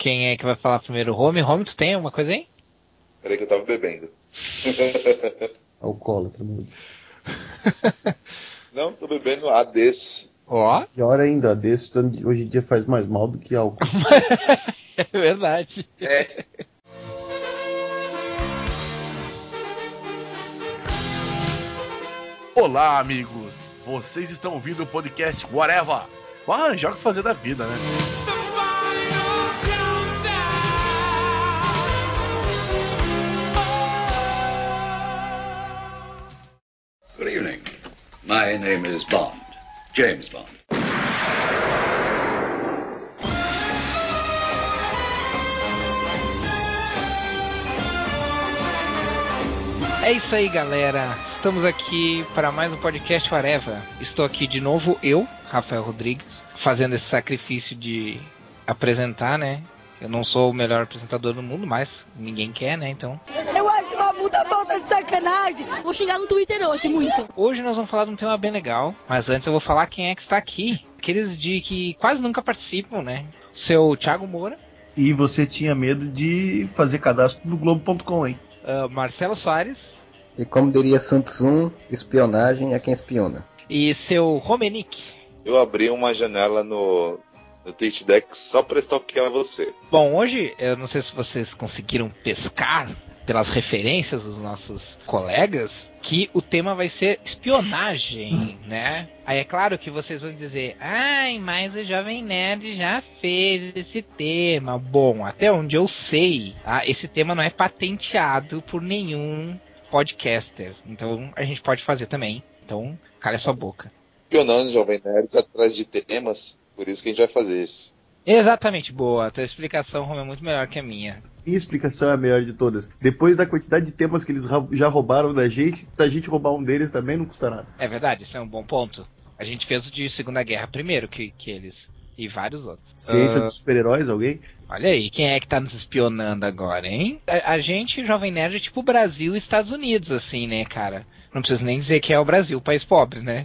Quem é que vai falar primeiro? Home, tu tem alguma coisa aí? Peraí que eu tava bebendo. Alcoólatra, meu. Não, tô bebendo ADs. Ó. Pior ainda, desse hoje em dia faz mais mal do que álcool. É verdade. É. Olá, amigos. Vocês estão ouvindo o podcast Whatever. Vamos arranjar o que fazer da vida, né? Good evening. My name is Bond. James Bond. É isso aí, galera. Estamos aqui para mais um podcast Whatever. Estou aqui de novo, eu, Rafael Rodrigues, fazendo esse sacrifício de apresentar, né? Eu não sou o melhor apresentador do mundo, mas ninguém quer, né? Então... Eu acho uma puta falta de sacanagem. Vou xingar no Twitter hoje, muito. Hoje nós vamos falar de um tema bem legal, mas antes eu vou falar quem é que está aqui. Aqueles que quase nunca participam, né? O seu Thiago Moura. E você tinha medo de fazer cadastro no Globo.com, hein? Marcelo Soares. E como diria Sun Tzu, espionagem é quem espiona. E seu Romenick. Eu abri uma janela no TweetDeck só pra stalkear você. Bom, hoje, eu não sei se vocês conseguiram pescar pelas referências dos nossos colegas, que o tema vai ser espionagem, né? Aí é claro que vocês vão dizer, ai, mas o Jovem Nerd já fez esse tema. Bom, até onde eu sei, esse tema não é patenteado por nenhum podcaster. Então a gente pode fazer também. Então, cala sua boca. Espionando, Jovem Nerd, atrás de temas, por isso que a gente vai fazer isso. Exatamente, boa. A tua explicação, Roma, é muito melhor que a minha. Minha explicação é a melhor de todas. Depois da quantidade de temas que eles já roubaram da gente roubar um deles também não custa nada. É verdade, isso é um bom ponto. A gente fez o de Segunda Guerra primeiro que eles... E vários outros. Ciência dos super-heróis, alguém? Olha aí, quem é que tá nos espionando agora, hein? A gente, Jovem Nerd, é tipo Brasil e Estados Unidos, assim, né, cara? Não preciso nem dizer que é o Brasil, país pobre, né?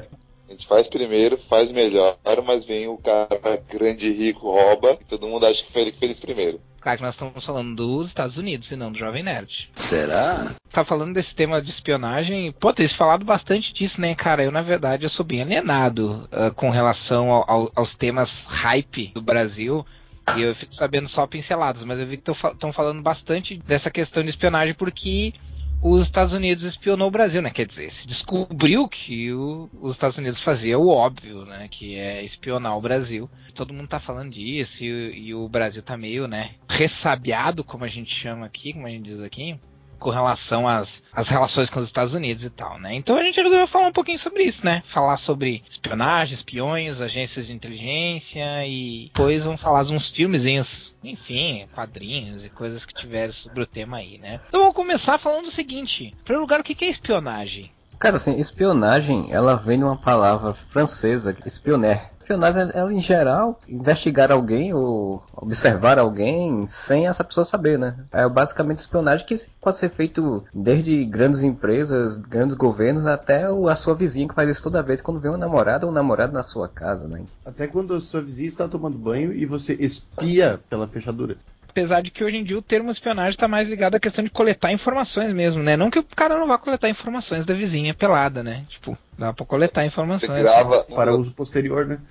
A gente faz primeiro, faz melhor, mas vem o cara grande e rico, rouba, e todo mundo acha que foi ele que fez isso primeiro. Claro que nós estamos falando dos Estados Unidos e não do Jovem Nerd. Será? Tá falando desse tema de espionagem. Pô, tem falado bastante disso, né, cara? Eu, na verdade, eu sou bem alienado com relação aos temas hype do Brasil. E eu fico sabendo só pinceladas, mas eu vi que estão falando bastante dessa questão de espionagem porque os Estados Unidos espionou o Brasil, né? Quer dizer, se descobriu que os Estados Unidos faziam o óbvio, né? Que é espionar o Brasil. Todo mundo tá falando disso e o Brasil tá meio, né? Ressabiado, como a gente chama aqui, como a gente diz aqui, com relação às relações com os Estados Unidos e tal, né? Então a gente resolveu falar um pouquinho sobre isso, né? Falar sobre espionagem, espiões, agências de inteligência e depois vamos falar de uns filmezinhos, enfim, quadrinhos e coisas que tiveram sobre o tema aí, né? Então vamos começar falando o seguinte. Em primeiro lugar, o que é espionagem? Cara, assim, espionagem, ela vem de uma palavra francesa, espionner. Espionagem, ela em geral, investigar alguém ou observar alguém sem essa pessoa saber, né? É basicamente espionagem que pode ser feito desde grandes empresas, grandes governos, até a sua vizinha que faz isso toda vez quando vê uma namorada ou um namorado na sua casa, né? Até quando a sua vizinha está tomando banho e você espia pela fechadura. Apesar de que hoje em dia o termo espionagem está mais ligado à questão de coletar informações mesmo, né? Não que o cara não vá coletar informações da vizinha pelada, né? Tipo, dá pra coletar informações. Você grava para uso posterior, né?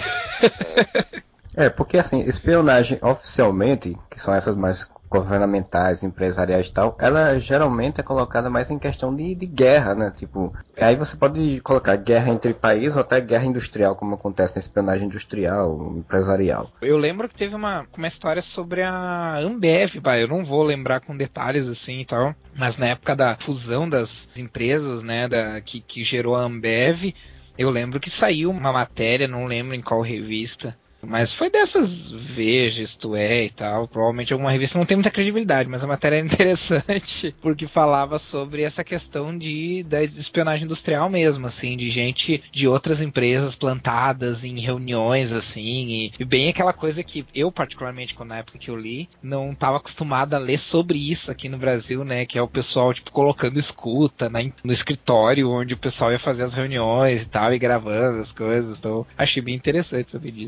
Porque assim, espionagem oficialmente, que são essas mais governamentais, empresariais e tal, ela geralmente é colocada mais em questão de guerra, né? Tipo, aí você pode colocar guerra entre países ou até guerra industrial, como acontece na espionagem industrial, empresarial. Eu lembro que teve uma história sobre a Ambev, eu não vou lembrar com detalhes assim e tal, mas na época da fusão das empresas, né, que gerou a Ambev, eu lembro que saiu uma matéria, não lembro em qual revista, mas foi dessas Veja, Isto É e tal. Provavelmente alguma revista não tem muita credibilidade, mas a matéria era interessante porque falava sobre essa questão da espionagem industrial mesmo, assim, de gente de outras empresas plantadas em reuniões, assim, e bem aquela coisa que eu, particularmente, na época que eu li, não estava acostumado a ler sobre isso aqui no Brasil, né, que é o pessoal, tipo, colocando escuta no escritório onde o pessoal ia fazer as reuniões e tal, e gravando as coisas. Então, achei bem interessante saber disso. Quer dizer,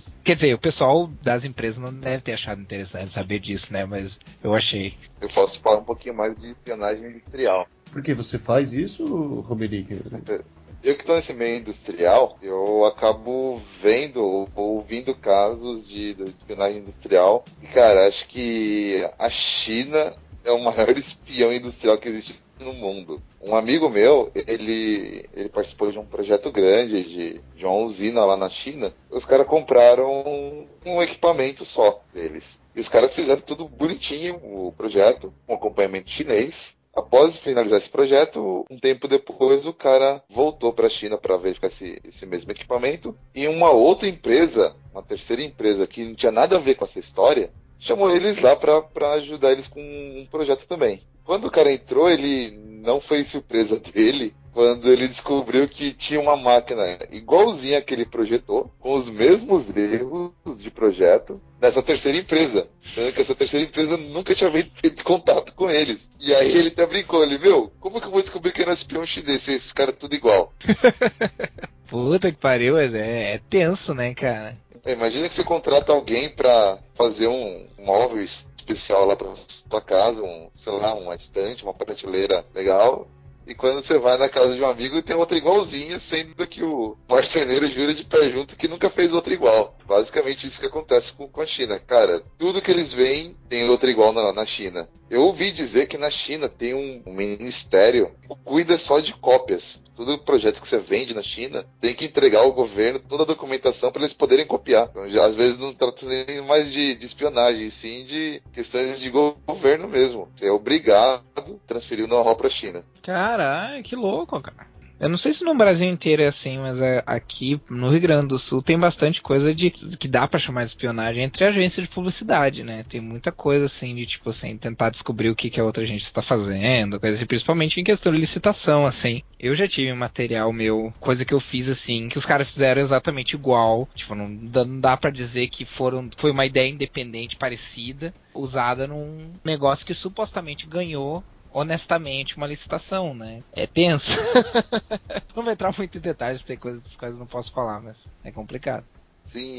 sei, o pessoal das empresas não deve ter achado interessante saber disso, né? Mas eu achei. Eu posso falar um pouquinho mais de espionagem industrial. Por que você faz isso, Romerick? Eu que estou nesse meio industrial, eu acabo vendo ou ouvindo casos de espionagem industrial. E, cara, acho que a China é o maior espião industrial que existe no mundo. Um amigo meu, ele participou de um projeto grande de uma usina lá na China. Os caras compraram um equipamento só deles. E os caras fizeram tudo bonitinho, o projeto, com acompanhamento chinês. Após finalizar esse projeto, um tempo depois o cara voltou para a China para verificar esse mesmo equipamento. E uma outra empresa, uma terceira empresa que não tinha nada a ver com essa história, chamou eles lá para ajudar eles com um projeto também. Quando o cara entrou, ele não foi surpresa dele quando ele descobriu que tinha uma máquina igualzinha que ele projetou, com os mesmos erros de projeto, nessa terceira empresa. Sendo que essa terceira empresa nunca tinha feito contato com eles. E aí ele até brincou, como que eu vou descobrir que era espião chinês, se esses caras tudo igual? Puta que pariu, mas é tenso, né, cara? Imagina que você contrata alguém pra fazer um móvel especial lá pra sua casa, uma estante, uma prateleira legal. E quando você vai na casa de um amigo, tem outra igualzinha, sendo que o marceneiro jura de pé junto que nunca fez outra igual. Basicamente isso que acontece com a China. Cara, tudo que eles veem tem outra igual na China. Eu ouvi dizer que na China tem um ministério que cuida só de cópias. Todo projeto que você vende na China tem que entregar ao governo toda a documentação para eles poderem copiar. Então, já, às vezes não trata nem mais de espionagem, sim de questões de governo mesmo. Você é obrigado a transferir o know-how para a China. Caralho, que louco, cara. Eu não sei se no Brasil inteiro é assim, mas aqui no Rio Grande do Sul tem bastante coisa que dá pra chamar de espionagem entre agências de publicidade, né? Tem muita coisa assim de tipo assim, tentar descobrir o que a outra agência está fazendo, coisa assim, principalmente em questão de licitação, assim. Eu já tive material meu, coisa que eu fiz assim, que os caras fizeram exatamente igual. Tipo, não dá pra dizer que foi uma ideia independente parecida, usada num negócio que supostamente ganhou honestamente uma licitação, né? É tenso. Não vou entrar muito em detalhes, porque tem coisas das quais eu não posso falar, mas é complicado. Sim,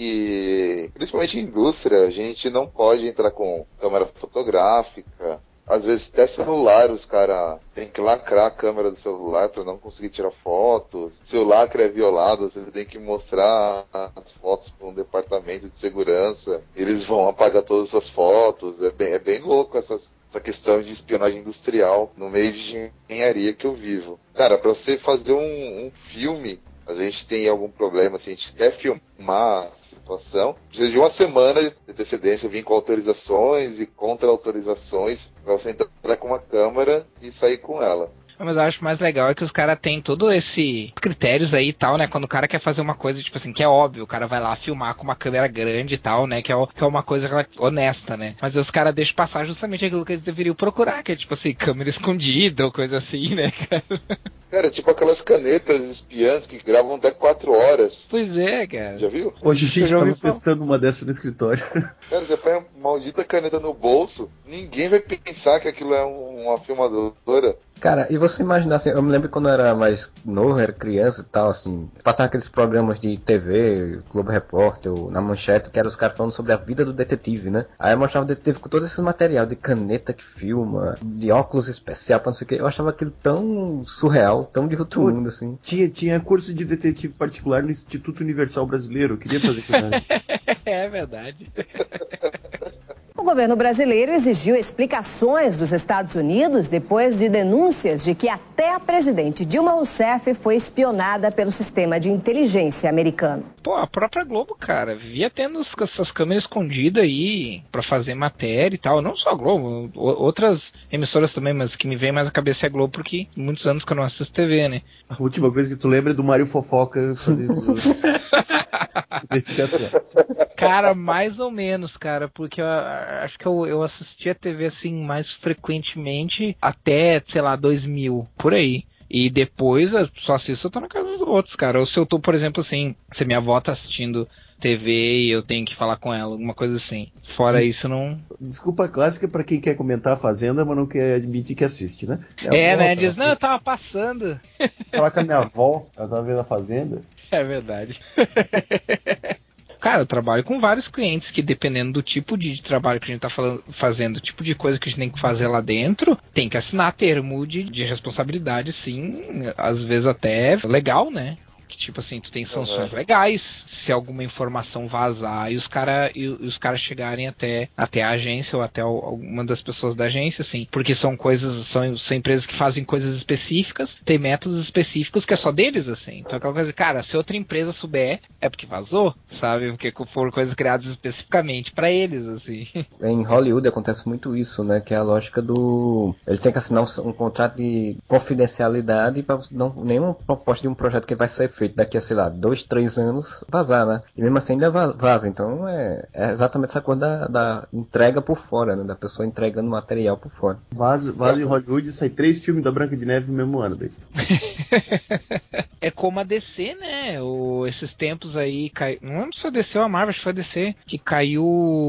e principalmente em indústria, a gente não pode entrar com câmera fotográfica. Às vezes até celular, os caras têm que lacrar a câmera do celular para não conseguir tirar fotos. Se o lacre é violado, você tem que mostrar as fotos para um departamento de segurança. Eles vão apagar todas as fotos. É bem louco essa questão de espionagem industrial no meio de engenharia que eu vivo. Cara, para você fazer um filme, a gente tem algum problema, assim, a gente quer filmar a situação, precisa de uma semana de antecedência, vir com autorizações e contra-autorizações, para você entrar com uma câmera e sair com ela. Mas eu acho mais legal é que os caras têm todos esses critérios aí e tal, né? Quando o cara quer fazer uma coisa, tipo assim, que é óbvio, o cara vai lá filmar com uma câmera grande e tal, né? Que é uma coisa honesta, né? Mas os caras deixam passar justamente aquilo que eles deveriam procurar, que é tipo assim, câmera escondida ou coisa assim, né, cara? Cara, tipo aquelas canetas espiãs que gravam até 4 horas. Pois é, cara. Já viu? Hoje a gente tava testando uma dessas no escritório. Cara, você põe a maldita caneta no bolso, ninguém vai pensar que aquilo é uma filmadora. Cara, e você imagina assim, eu me lembro quando eu era mais novo, era criança e tal, assim, passava aqueles programas de TV, Globo Repórter, na Manchete, que eram os caras falando sobre a vida do detetive, né? Aí eu mostrava o detetive com todo esse material de caneta que filma, de óculos especial, pra não sei o que. Eu achava aquilo tão surreal, tão de outro mundo, assim. Tinha curso de detetive particular no Instituto Universal Brasileiro, eu queria fazer aquilo. É verdade. O governo brasileiro exigiu explicações dos Estados Unidos depois de denúncias de que até a presidente Dilma Rousseff foi espionada pelo sistema de inteligência americano. Pô, a própria Globo, cara, vivia tendo essas câmeras escondidas aí pra fazer matéria e tal. Não só a Globo, outras emissoras também, mas que me vem mais à cabeça é a Globo, porque muitos anos que eu não assisto TV, né? A última coisa que tu lembra é do Mário Fofoca fazendo investigação. Cara, mais ou menos, cara, porque eu acho que eu assistia TV assim mais frequentemente até, sei lá, 2000, por aí. E depois, só assisto, eu tô na casa dos outros, cara. Ou se eu tô, por exemplo, assim, se minha avó tá assistindo TV e eu tenho que falar com ela, alguma coisa assim. Fora isso, não... Desculpa clássica pra quem quer comentar a Fazenda, mas não quer admitir que assiste, né? Né? Diz, não, eu tava passando. Falar com a minha avó, ela tava vendo a Fazenda. É verdade. Cara, eu trabalho com vários clientes que, dependendo do tipo de trabalho que a gente tá fazendo, o tipo de coisa que a gente tem que fazer lá dentro, tem que assinar termo de responsabilidade, sim, às vezes até legal, né? Que tipo assim, tu tem sanções legais se alguma informação vazar e os caras chegarem até a agência ou até alguma das pessoas da agência, assim, porque são empresas que fazem coisas específicas, tem métodos específicos que é só deles, assim. Então aquela coisa, cara, se outra empresa souber, é porque vazou, sabe? Porque foram coisas criadas especificamente pra eles, assim. Em Hollywood acontece muito isso, né? Que é a lógica do... Eles têm que assinar um contrato de confidencialidade para não nenhuma proposta de um projeto que vai ser feito daqui a, sei lá, 2, 3 anos vazar, né? E mesmo assim ainda vaza. Então é exatamente essa coisa da entrega por fora, né? Da pessoa entregando material por fora. Vaza em Hollywood e sai 3 filmes da Branca de Neve no mesmo ano, daí. É como a DC, né? Esses tempos aí, não lembro se foi a DC ou a Marvel, acho que foi a DC, que caiu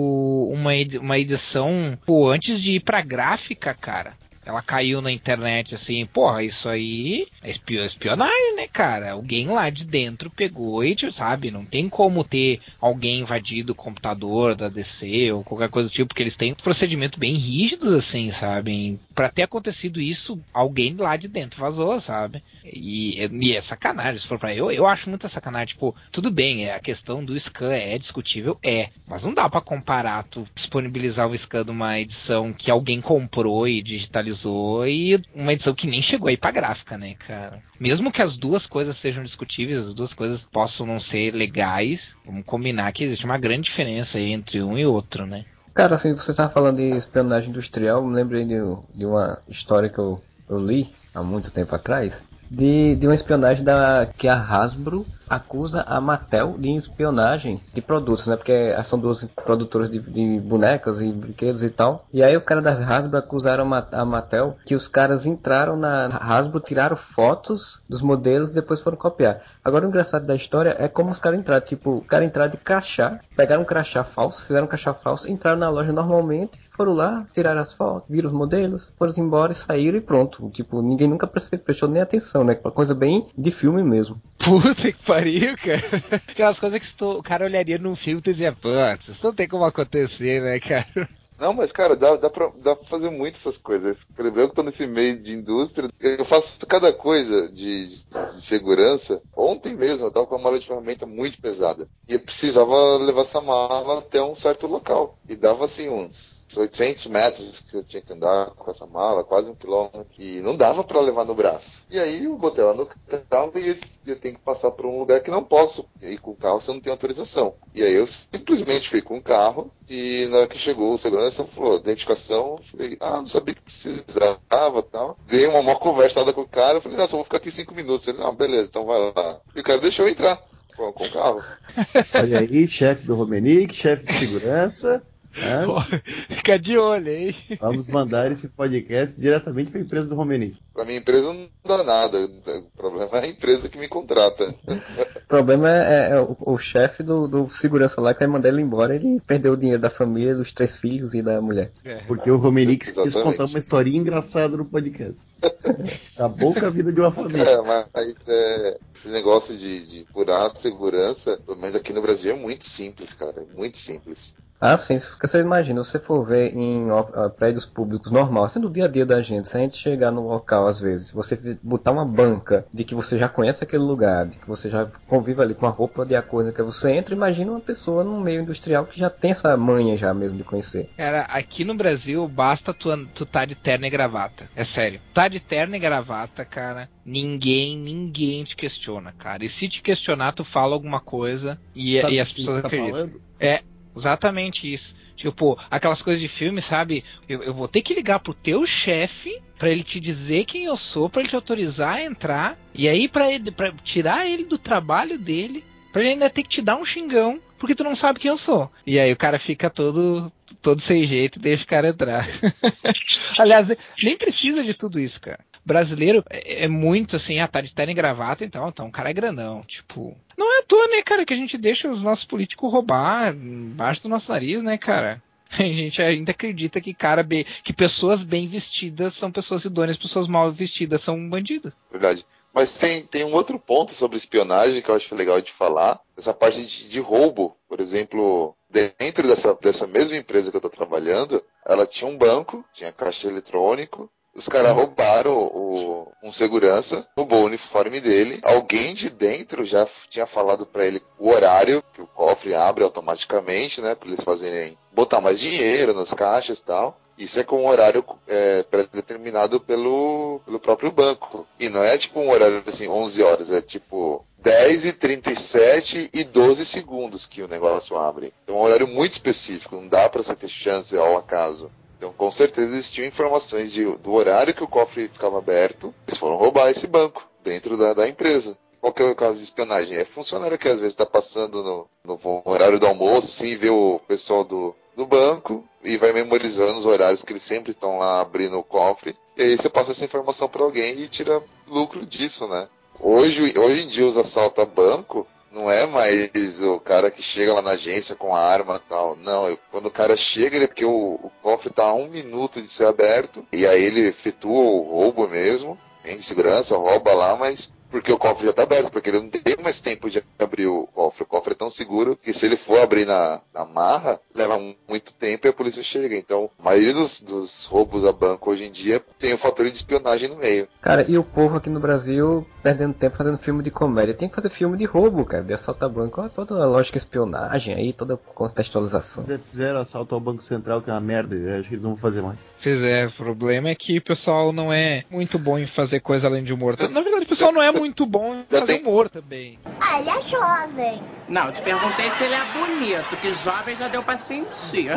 uma edição antes de ir pra gráfica, cara. Ela caiu na internet assim, porra, isso aí é espionagem, né, cara? Alguém lá de dentro pegou e, sabe, não tem como ter alguém invadido o computador da DC ou qualquer coisa do tipo, porque eles têm um procedimento bem rígidos, assim, sabe? Pra ter acontecido isso, alguém lá de dentro vazou, sabe? E é sacanagem, se for pra eu acho muita sacanagem, tipo, tudo bem, a questão do scan é discutível, mas não dá pra comparar tu disponibilizar o scan de uma edição que alguém comprou e digitalizou e uma edição que nem chegou aí pra gráfica, né, cara? Mesmo que as duas coisas sejam discutíveis, as duas coisas possam não ser legais, vamos combinar que existe uma grande diferença aí entre um e outro, né? Cara, assim, você estava falando de espionagem industrial, me lembrei de uma história que eu li há muito tempo atrás, de uma espionagem que a Hasbro acusa a Mattel de espionagem de produtos, né? Porque são duas produtoras de bonecas e brinquedos e tal. E aí o cara da Hasbro acusaram a Mattel que os caras entraram na Hasbro, tiraram fotos dos modelos e depois foram copiar. Agora o engraçado da história é como os caras entraram. Tipo, o cara entraram de crachá, pegaram um crachá falso, fizeram um crachá falso, entraram na loja normalmente, foram lá, tiraram as fotos, viram os modelos, foram embora e saíram e pronto. Tipo, ninguém nunca prestou nem atenção, né? Uma coisa bem de filme mesmo. Puta que pariu, cara. Aquelas coisas que o cara olharia num filme e dizia, pô, isso não tem como acontecer, né, cara? Não, mas, cara, dá pra fazer muito essas coisas. Eu que tô nesse meio de indústria, eu faço cada coisa de segurança. Ontem mesmo eu tava com uma mala de ferramenta muito pesada. E eu precisava levar essa mala até um certo local. E dava, assim, uns 800 metros que eu tinha que andar com essa mala, quase 1 quilômetro. E não dava pra levar no braço. E aí eu botei ela no carro e eu tenho que passar por um lugar que não posso ir com o carro se eu não tenho autorização. E aí eu simplesmente fui com o carro e na hora que chegou o segurança falou, identificação, eu falei, não sabia que precisava e tal. Dei uma maior conversada com o cara, eu falei, nossa, eu vou ficar aqui 5 minutos. Ele, beleza, então vai lá. E o cara deixou eu entrar com o carro. Olha aí, chefe do Romenick, chefe de segurança. Fica de olho, hein? Vamos mandar esse podcast diretamente para a empresa do Romenick. Pra minha empresa não dá nada. O problema é a empresa que me contrata. O problema é o chefe do segurança lá que vai mandar ele embora. Ele perdeu o dinheiro da família, dos 3 filhos e da mulher. Porque o Romenick quis contar uma historinha engraçada no podcast. Acabou com a vida de uma família. Mas esse negócio de furar a segurança, pelo menos aqui no Brasil, é muito simples, cara. É muito simples. Ah, sim, você imagina, se você for ver em prédios públicos normal, assim no dia a dia da gente, se a gente chegar no local às vezes, você botar uma banca de que você já conhece aquele lugar, de que você já convive ali com a roupa de acordo que você entra, imagina uma pessoa no meio industrial que já tem essa manha já mesmo de conhecer. Cara, aqui no Brasil basta tu tá de terno e gravata, é sério. Tá de terno e gravata, cara, ninguém te questiona, cara. E se te questionar, tu fala alguma coisa e as pessoas acreditam. Exatamente isso. Tipo, aquelas coisas de filme, sabe? Eu vou ter que ligar pro teu chefe pra ele te dizer quem eu sou, pra ele te autorizar a entrar. E aí pra tirar ele do trabalho dele, pra ele ainda ter que te dar um xingão, porque tu não sabe quem eu sou. E aí o cara fica todo sem jeito e deixa o cara entrar. Aliás, nem precisa de tudo isso, cara. Brasileiro é muito assim, tá de terno e gravata, então o cara é grandão. Tipo, não é à toa, né, cara, que a gente deixa os nossos políticos roubar embaixo do nosso nariz, né, cara? A gente ainda acredita que pessoas bem vestidas são pessoas idôneas, pessoas mal vestidas são bandidos. Verdade. Mas tem um outro ponto sobre espionagem que eu acho legal de falar. Essa parte de roubo, por exemplo, dentro dessa mesma empresa que eu tô trabalhando, ela tinha um banco, tinha caixa eletrônico. Os caras roubaram um segurança, roubou o uniforme dele. Alguém de dentro já tinha falado pra ele o horário que o cofre abre automaticamente, né? Pra eles fazerem, botar mais dinheiro nas caixas e tal. Isso é com um horário pré-determinado pelo próprio banco. E não é tipo um horário assim, 11 horas, é tipo 10h37 e 12 segundos que o negócio abre. Então é um horário muito específico, não dá pra você ter chance ao acaso. Então, com certeza, existiam informações do horário que o cofre ficava aberto. Eles foram roubar esse banco dentro da empresa. Qual que é o caso de espionagem? É funcionário que às vezes está passando no horário do almoço, assim, vê o pessoal do banco e vai memorizando os horários que eles sempre estão lá abrindo o cofre. E aí você passa essa informação para alguém e tira lucro disso, né? Hoje em dia, os assaltos a banco não é mais o cara que chega lá na agência com a arma e tal. Não, quando o cara chega, ele porque o cofre tá a 1 minuto de ser aberto, e aí ele efetua o roubo mesmo, em segurança, rouba lá, mas porque o cofre já tá aberto, porque ele não tem mais tempo de abrir o cofre. O cofre é tão seguro que se ele for abrir na marra, leva muito tempo e a polícia chega. Então, a maioria dos roubos a banco hoje em dia tem o fator de espionagem no meio. Cara, e o povo aqui no Brasil perdendo tempo fazendo filme de comédia. Tem que fazer filme de roubo, cara, de assalto a banco. Olha toda a lógica de espionagem aí, toda a contextualização. Fizeram assalto ao Banco Central, que é uma merda. Acho que eles não vão fazer mais. O problema é que o pessoal não é muito bom em fazer coisa além de humor. Na verdade, o pessoal não é muito bom em fazer humor também. Ah, ele é jovem. Não, eu te perguntei se ele é bonito, que jovem já deu pra sentir.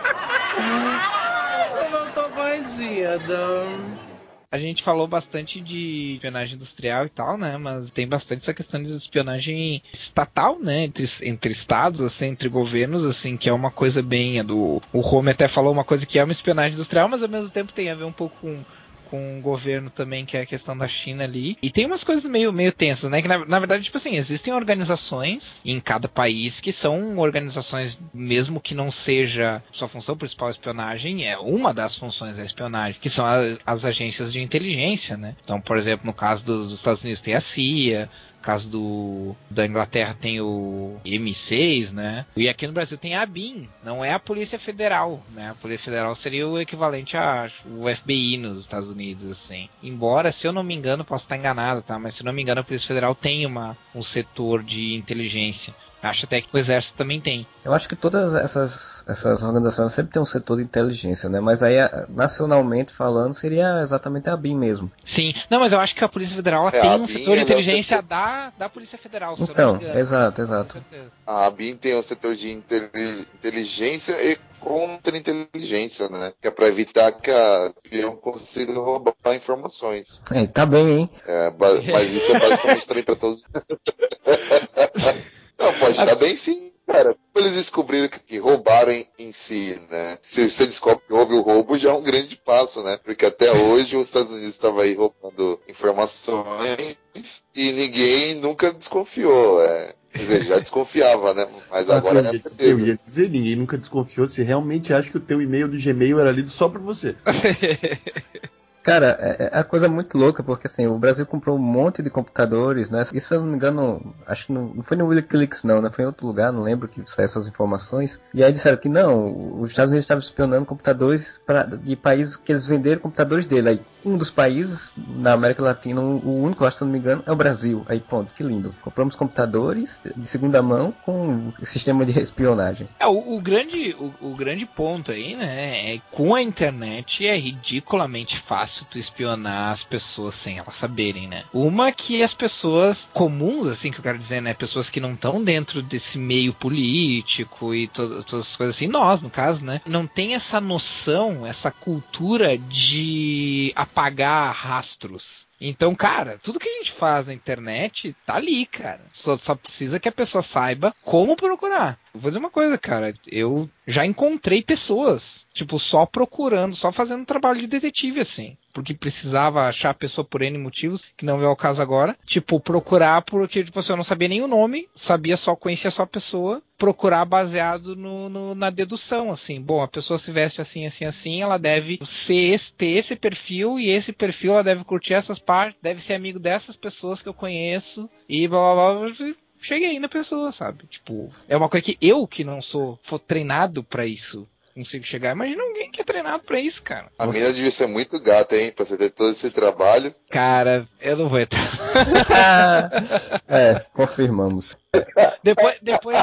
Eu não tô bandido. A gente falou bastante de espionagem industrial e tal, né? Mas tem bastante essa questão de espionagem estatal, né? Entre estados, assim, entre governos, assim, que é uma coisa bem... O Rome até falou uma coisa que é uma espionagem industrial, mas ao mesmo tempo tem a ver um pouco com o governo também, que é a questão da China ali. E tem umas coisas meio tensas, né? Que na verdade, tipo assim, existem organizações em cada país que são organizações, mesmo que não seja sua função principal a espionagem, é uma das funções da espionagem, que são as agências de inteligência, né? Então, por exemplo, no caso dos Estados Unidos tem a CIA, no caso da Inglaterra tem o M6, né? E aqui no Brasil tem a ABIN, não é a Polícia Federal, né? A Polícia Federal seria o equivalente ao FBI nos Estados Unidos, assim. Embora, se eu não me engano, posso estar enganado, tá? Mas se eu não me engano, a Polícia Federal tem um setor de inteligência. Acho até que o Exército também tem. Eu acho que todas essas organizações sempre tem um setor de inteligência, né? Mas aí, nacionalmente falando, seria exatamente a ABIN mesmo. Sim. Não, mas eu acho que a Polícia Federal tem um setor de inteligência da Polícia Federal, se então, eu não me engano. Exato. A ABIN tem um setor de inteligência e contra-inteligência, né? Que é pra evitar que a espião consiga roubar informações. Tá bem, hein? Mas isso é basicamente também pra todos. Não, pode estar bem sim, cara. Eles descobriram que roubaram em si, né? Se você descobre que houve o roubo, já é um grande passo, né? Porque até hoje os Estados Unidos estavam aí roubando informações e ninguém nunca desconfiou. Quer dizer, já desconfiava, né? Mas agora é certeza. Eu ia dizer, ninguém nunca desconfiou se realmente acha que o teu e-mail do Gmail era lido só por você. Cara, é a coisa muito louca, porque assim, o Brasil comprou um monte de computadores, né? Isso, se eu não me engano, acho que não foi no Wikileaks não, né? Foi em outro lugar, não lembro que saiu essas informações. E aí disseram que não, os Estados Unidos estavam espionando computadores de países que eles venderam computadores dele. Aí um dos países na América Latina, o único, acho que se eu não me engano, é o Brasil. Aí pronto, que lindo. Compramos computadores de segunda mão com sistema de espionagem. O grande ponto aí, né, é com a internet é ridiculamente fácil tu espionar as pessoas sem elas saberem, né? Uma que as pessoas comuns, assim, que eu quero dizer, né, pessoas que não estão dentro desse meio político e todas as coisas assim, nós, no caso, né, não tem essa noção, essa cultura de apagar rastros. Então, cara, tudo que a gente faz na internet tá ali, cara. Só precisa que a pessoa saiba como procurar. Vou dizer uma coisa, cara. Eu já encontrei pessoas, tipo, só procurando, só fazendo trabalho de detetive, assim. porque precisava achar a pessoa por N motivos, que não é o caso agora. Tipo, procurar porque, tipo assim, eu não sabia nem o nome, conhecia só a pessoa, procurar baseado na dedução, assim. Bom, a pessoa se veste assim, assim, assim, ela deve ter esse perfil, e esse perfil ela deve curtir essas partes, deve ser amigo dessas pessoas que eu conheço, e blá blá blá. Cheguei na pessoa, sabe? Tipo, é uma coisa que eu, que não sou treinado pra isso, consigo chegar. Imagina alguém que é treinado pra isso, cara. A mina devia ser muito gata, hein? Pra você ter todo esse trabalho. Cara, eu não vou entrar. Confirmamos. Depois...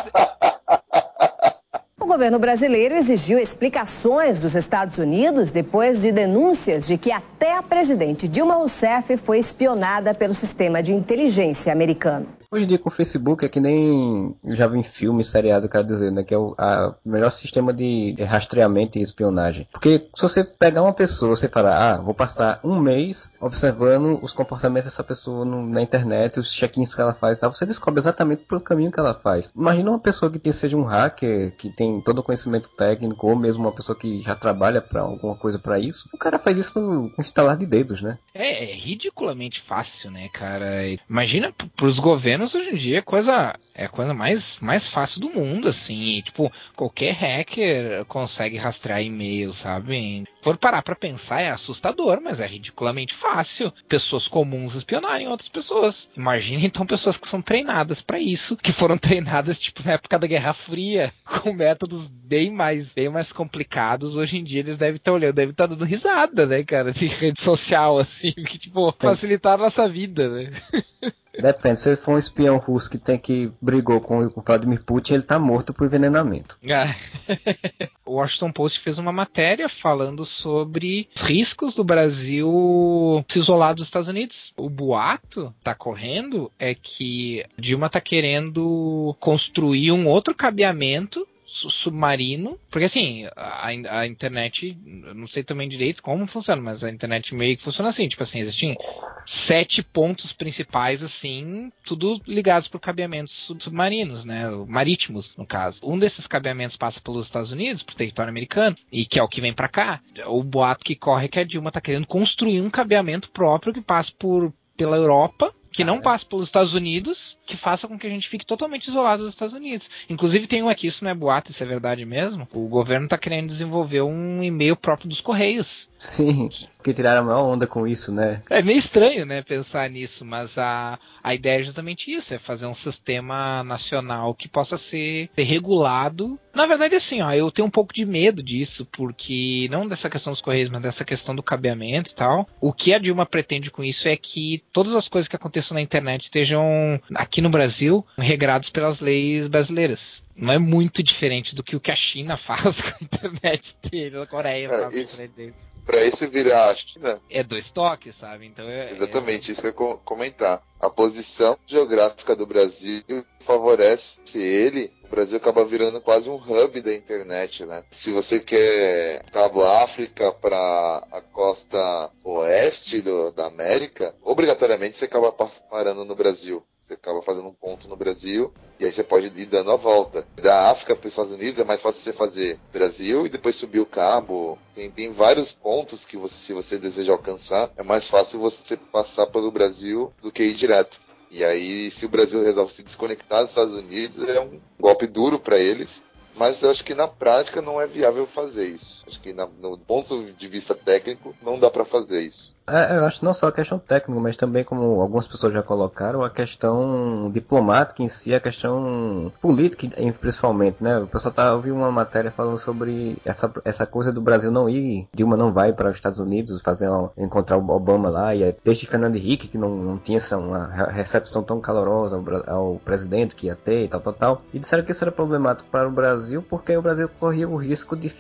O governo brasileiro exigiu explicações dos Estados Unidos depois de denúncias de que até a presidente Dilma Rousseff foi espionada pelo sistema de inteligência americano. Hoje em dia com o Facebook é que nem eu já vi em filme, seriado, quero dizer, né? Que é o melhor sistema de rastreamento e espionagem. Porque se você pegar uma pessoa, você falar, vou passar um mês observando os comportamentos dessa pessoa na internet, os check-ins que ela faz e tal, você descobre exatamente pelo caminho que ela faz. Imagina uma pessoa que seja um hacker, que tem todo o conhecimento técnico, ou mesmo uma pessoa que já trabalha para alguma coisa para isso. O cara faz isso com estalar de dedos, né? É ridiculamente fácil, né, cara? Imagina pros governos hoje em dia é a coisa mais fácil do mundo, assim. E, tipo, qualquer hacker consegue rastrear e-mail, sabe? For parar pra pensar, é assustador, mas é ridiculamente fácil pessoas comuns espionarem outras pessoas. Imagina, então, pessoas que são treinadas pra isso, que foram treinadas, tipo, na época da Guerra Fria, com métodos bem mais complicados. Hoje em dia eles devem estar olhando, devem estar dando risada, né, cara, de rede social, assim, que, tipo, facilitar a nossa vida, né? Depende, se ele for um espião russo que brigou com o Vladimir Putin, ele tá morto por envenenamento. O Washington Post fez uma matéria falando sobre os riscos do Brasil se isolar dos Estados Unidos. O boato tá correndo é que Dilma tá querendo construir um outro cabeamento submarino, porque assim, a internet, eu não sei também direito como funciona, mas a internet meio que funciona assim, tipo assim, existem 7 pontos principais, assim, tudo ligados por cabeamentos submarinos, né, marítimos, no caso. Um desses cabeamentos passa pelos Estados Unidos, pro território americano, e que é o que vem pra cá. O boato que corre é que a Dilma tá querendo construir um cabeamento próprio que passe pela Europa, que não passe pelos Estados Unidos, que faça com que a gente fique totalmente isolado dos Estados Unidos. Inclusive tem um aqui, isso não é boato, isso é verdade mesmo. O governo está querendo desenvolver um e-mail próprio dos Correios. Sim, que tiraram a maior onda com isso, né? É meio estranho, né, pensar nisso, mas a ideia é justamente isso, é fazer um sistema nacional que possa ser regulado. Na verdade, assim, eu tenho um pouco de medo disso, porque não dessa questão dos Correios, mas dessa questão do cabeamento e tal. O que a Dilma pretende com isso é que todas as coisas que aconteçam na internet estejam, aqui no Brasil, regrados pelas leis brasileiras. Não é muito diferente do que a China faz com a internet dele, a Coreia faz com a internet dele. Pra isso virar a China... É 2 toques, sabe? Então exatamente, isso que eu ia comentar. A posição geográfica do Brasil favorece ele. O Brasil acaba virando quase um hub da internet, né? Se você quer cabo África para a costa oeste da América, obrigatoriamente você acaba parando no Brasil. Você acaba fazendo um ponto no Brasil e aí você pode ir dando a volta. Da África para os Estados Unidos é mais fácil você fazer Brasil e depois subir o cabo. Tem vários pontos que se você deseja alcançar, é mais fácil você passar pelo Brasil do que ir direto. E aí, se o Brasil resolve se desconectar dos Estados Unidos, é um golpe duro para eles. Mas eu acho que na prática não é viável fazer isso. Acho que no ponto de vista técnico não dá para fazer isso. Eu acho não só a questão técnica, mas também, como algumas pessoas já colocaram, a questão diplomática em si, a questão política principalmente, né? O pessoal ouvindo uma matéria falando sobre essa coisa do Brasil não ir, Dilma não vai para os Estados Unidos encontrar o Obama lá, e desde Fernando Henrique, que não tinha uma recepção tão calorosa ao presidente que ia ter e tal, e disseram que isso era problemático para o Brasil, porque o Brasil corria o risco de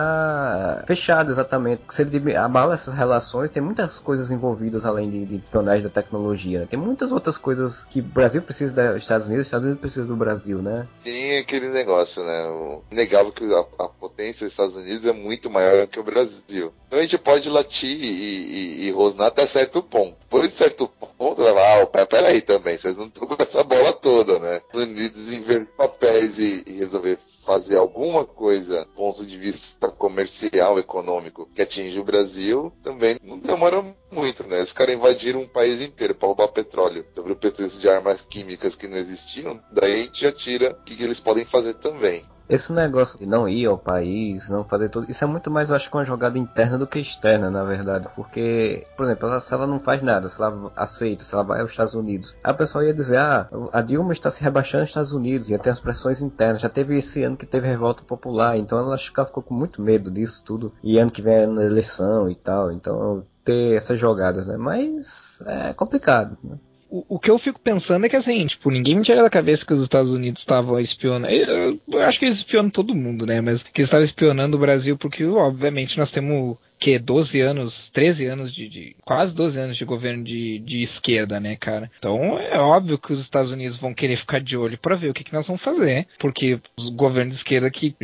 ficar fechado, exatamente. Se ele abala essas relações, tem muitas coisas envolvidas além de espionagem da tecnologia, né? Tem muitas outras coisas que o Brasil precisa dos Estados Unidos, os Estados Unidos precisam do Brasil, né? Tem aquele negócio, né? Inegável que a potência dos Estados Unidos é muito maior que o Brasil. Então a gente pode latir e rosnar até certo ponto. Depois de certo ponto, vai falar, peraí também, vocês não estão com essa bola toda, né? Os Estados Unidos inverter papéis e resolver fazer alguma coisa do ponto de vista comercial, econômico, que atinge o Brasil, também não demora muito, né? Os caras invadiram um país inteiro para roubar petróleo, sobre o pretexto de armas químicas que não existiam, daí a gente já tira o que eles podem fazer também. Esse negócio de não ir ao país, não fazer tudo, isso é muito mais, eu acho, que uma jogada interna do que externa, na verdade. Porque, por exemplo, se ela não faz nada, se ela aceita, se ela vai aos Estados Unidos, a pessoa ia dizer, a Dilma está se rebaixando nos Estados Unidos, ia ter as pressões internas. Já teve esse ano que teve revolta popular, então ela ficou com muito medo disso tudo. E ano que vem é na eleição e tal, então ter essas jogadas, né? Mas é complicado, né? O que eu fico pensando é que, assim, tipo, ninguém me tira da cabeça que os Estados Unidos estavam espionando. Eu acho que eles espionam todo mundo, né? Mas que eles estavam espionando o Brasil porque, obviamente, nós temos, 12 anos, 13 anos quase 12 anos de governo de esquerda, né, cara? Então é óbvio que os Estados Unidos vão querer ficar de olho pra ver o que nós vamos fazer, porque os governos de esquerda que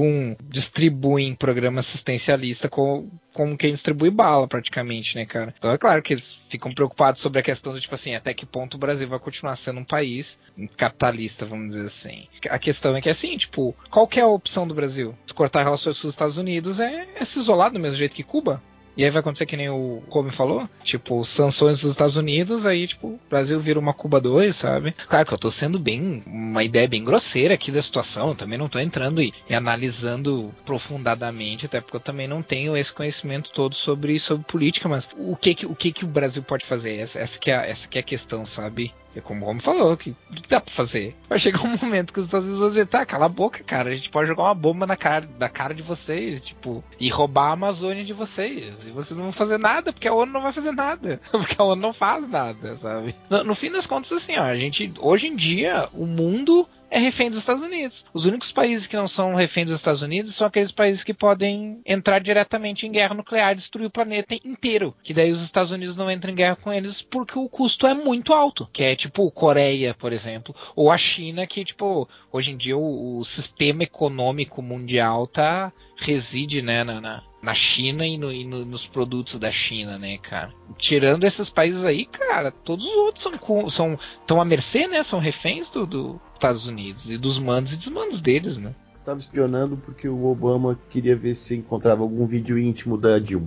distribuem programa assistencialista como quem distribui bala, praticamente, né, cara? Então é claro que eles ficam preocupados sobre a questão do, tipo assim, até que ponto o Brasil vai continuar sendo um país capitalista, vamos dizer assim. A questão é que, assim, tipo, qual que é a opção do Brasil? Se cortar relações com os Estados Unidos é se isolar do mesmo jeito que Cuba. E aí vai acontecer que nem o Kobe falou, tipo, sanções dos Estados Unidos, aí, tipo, o Brasil vira uma Cuba 2, sabe? Claro que eu tô sendo uma ideia bem grosseira aqui da situação, eu também não tô entrando e analisando aprofundadamente, até porque eu também não tenho esse conhecimento todo sobre política, mas o que o Brasil pode fazer? Essa que é a questão, sabe? É como o Romo falou, que dá pra fazer. Vai chegar um momento que os Estados Unidos vão dizer, tá, cala a boca, cara, a gente pode jogar uma bomba na cara de vocês, tipo, e roubar a Amazônia de vocês. E vocês não vão fazer nada, porque a ONU não vai fazer nada. Porque a ONU não faz nada, sabe? No fim das contas, assim, ó, hoje em dia, o mundo é refém dos Estados Unidos. Os únicos países que não são reféns dos Estados Unidos são aqueles países que podem entrar diretamente em guerra nuclear e destruir o planeta inteiro. Que daí os Estados Unidos não entram em guerra com eles porque o custo é muito alto. Que é tipo Coreia, por exemplo. Ou a China, que tipo, hoje em dia o sistema econômico mundial reside, né, na China e nos produtos da China, né, cara? Tirando esses países aí, cara, todos os outros estão à mercê, né? São reféns dos Estados Unidos e dos mandos e desmandos deles, né? Estava espionando porque o Obama queria ver se encontrava algum vídeo íntimo da Dilma.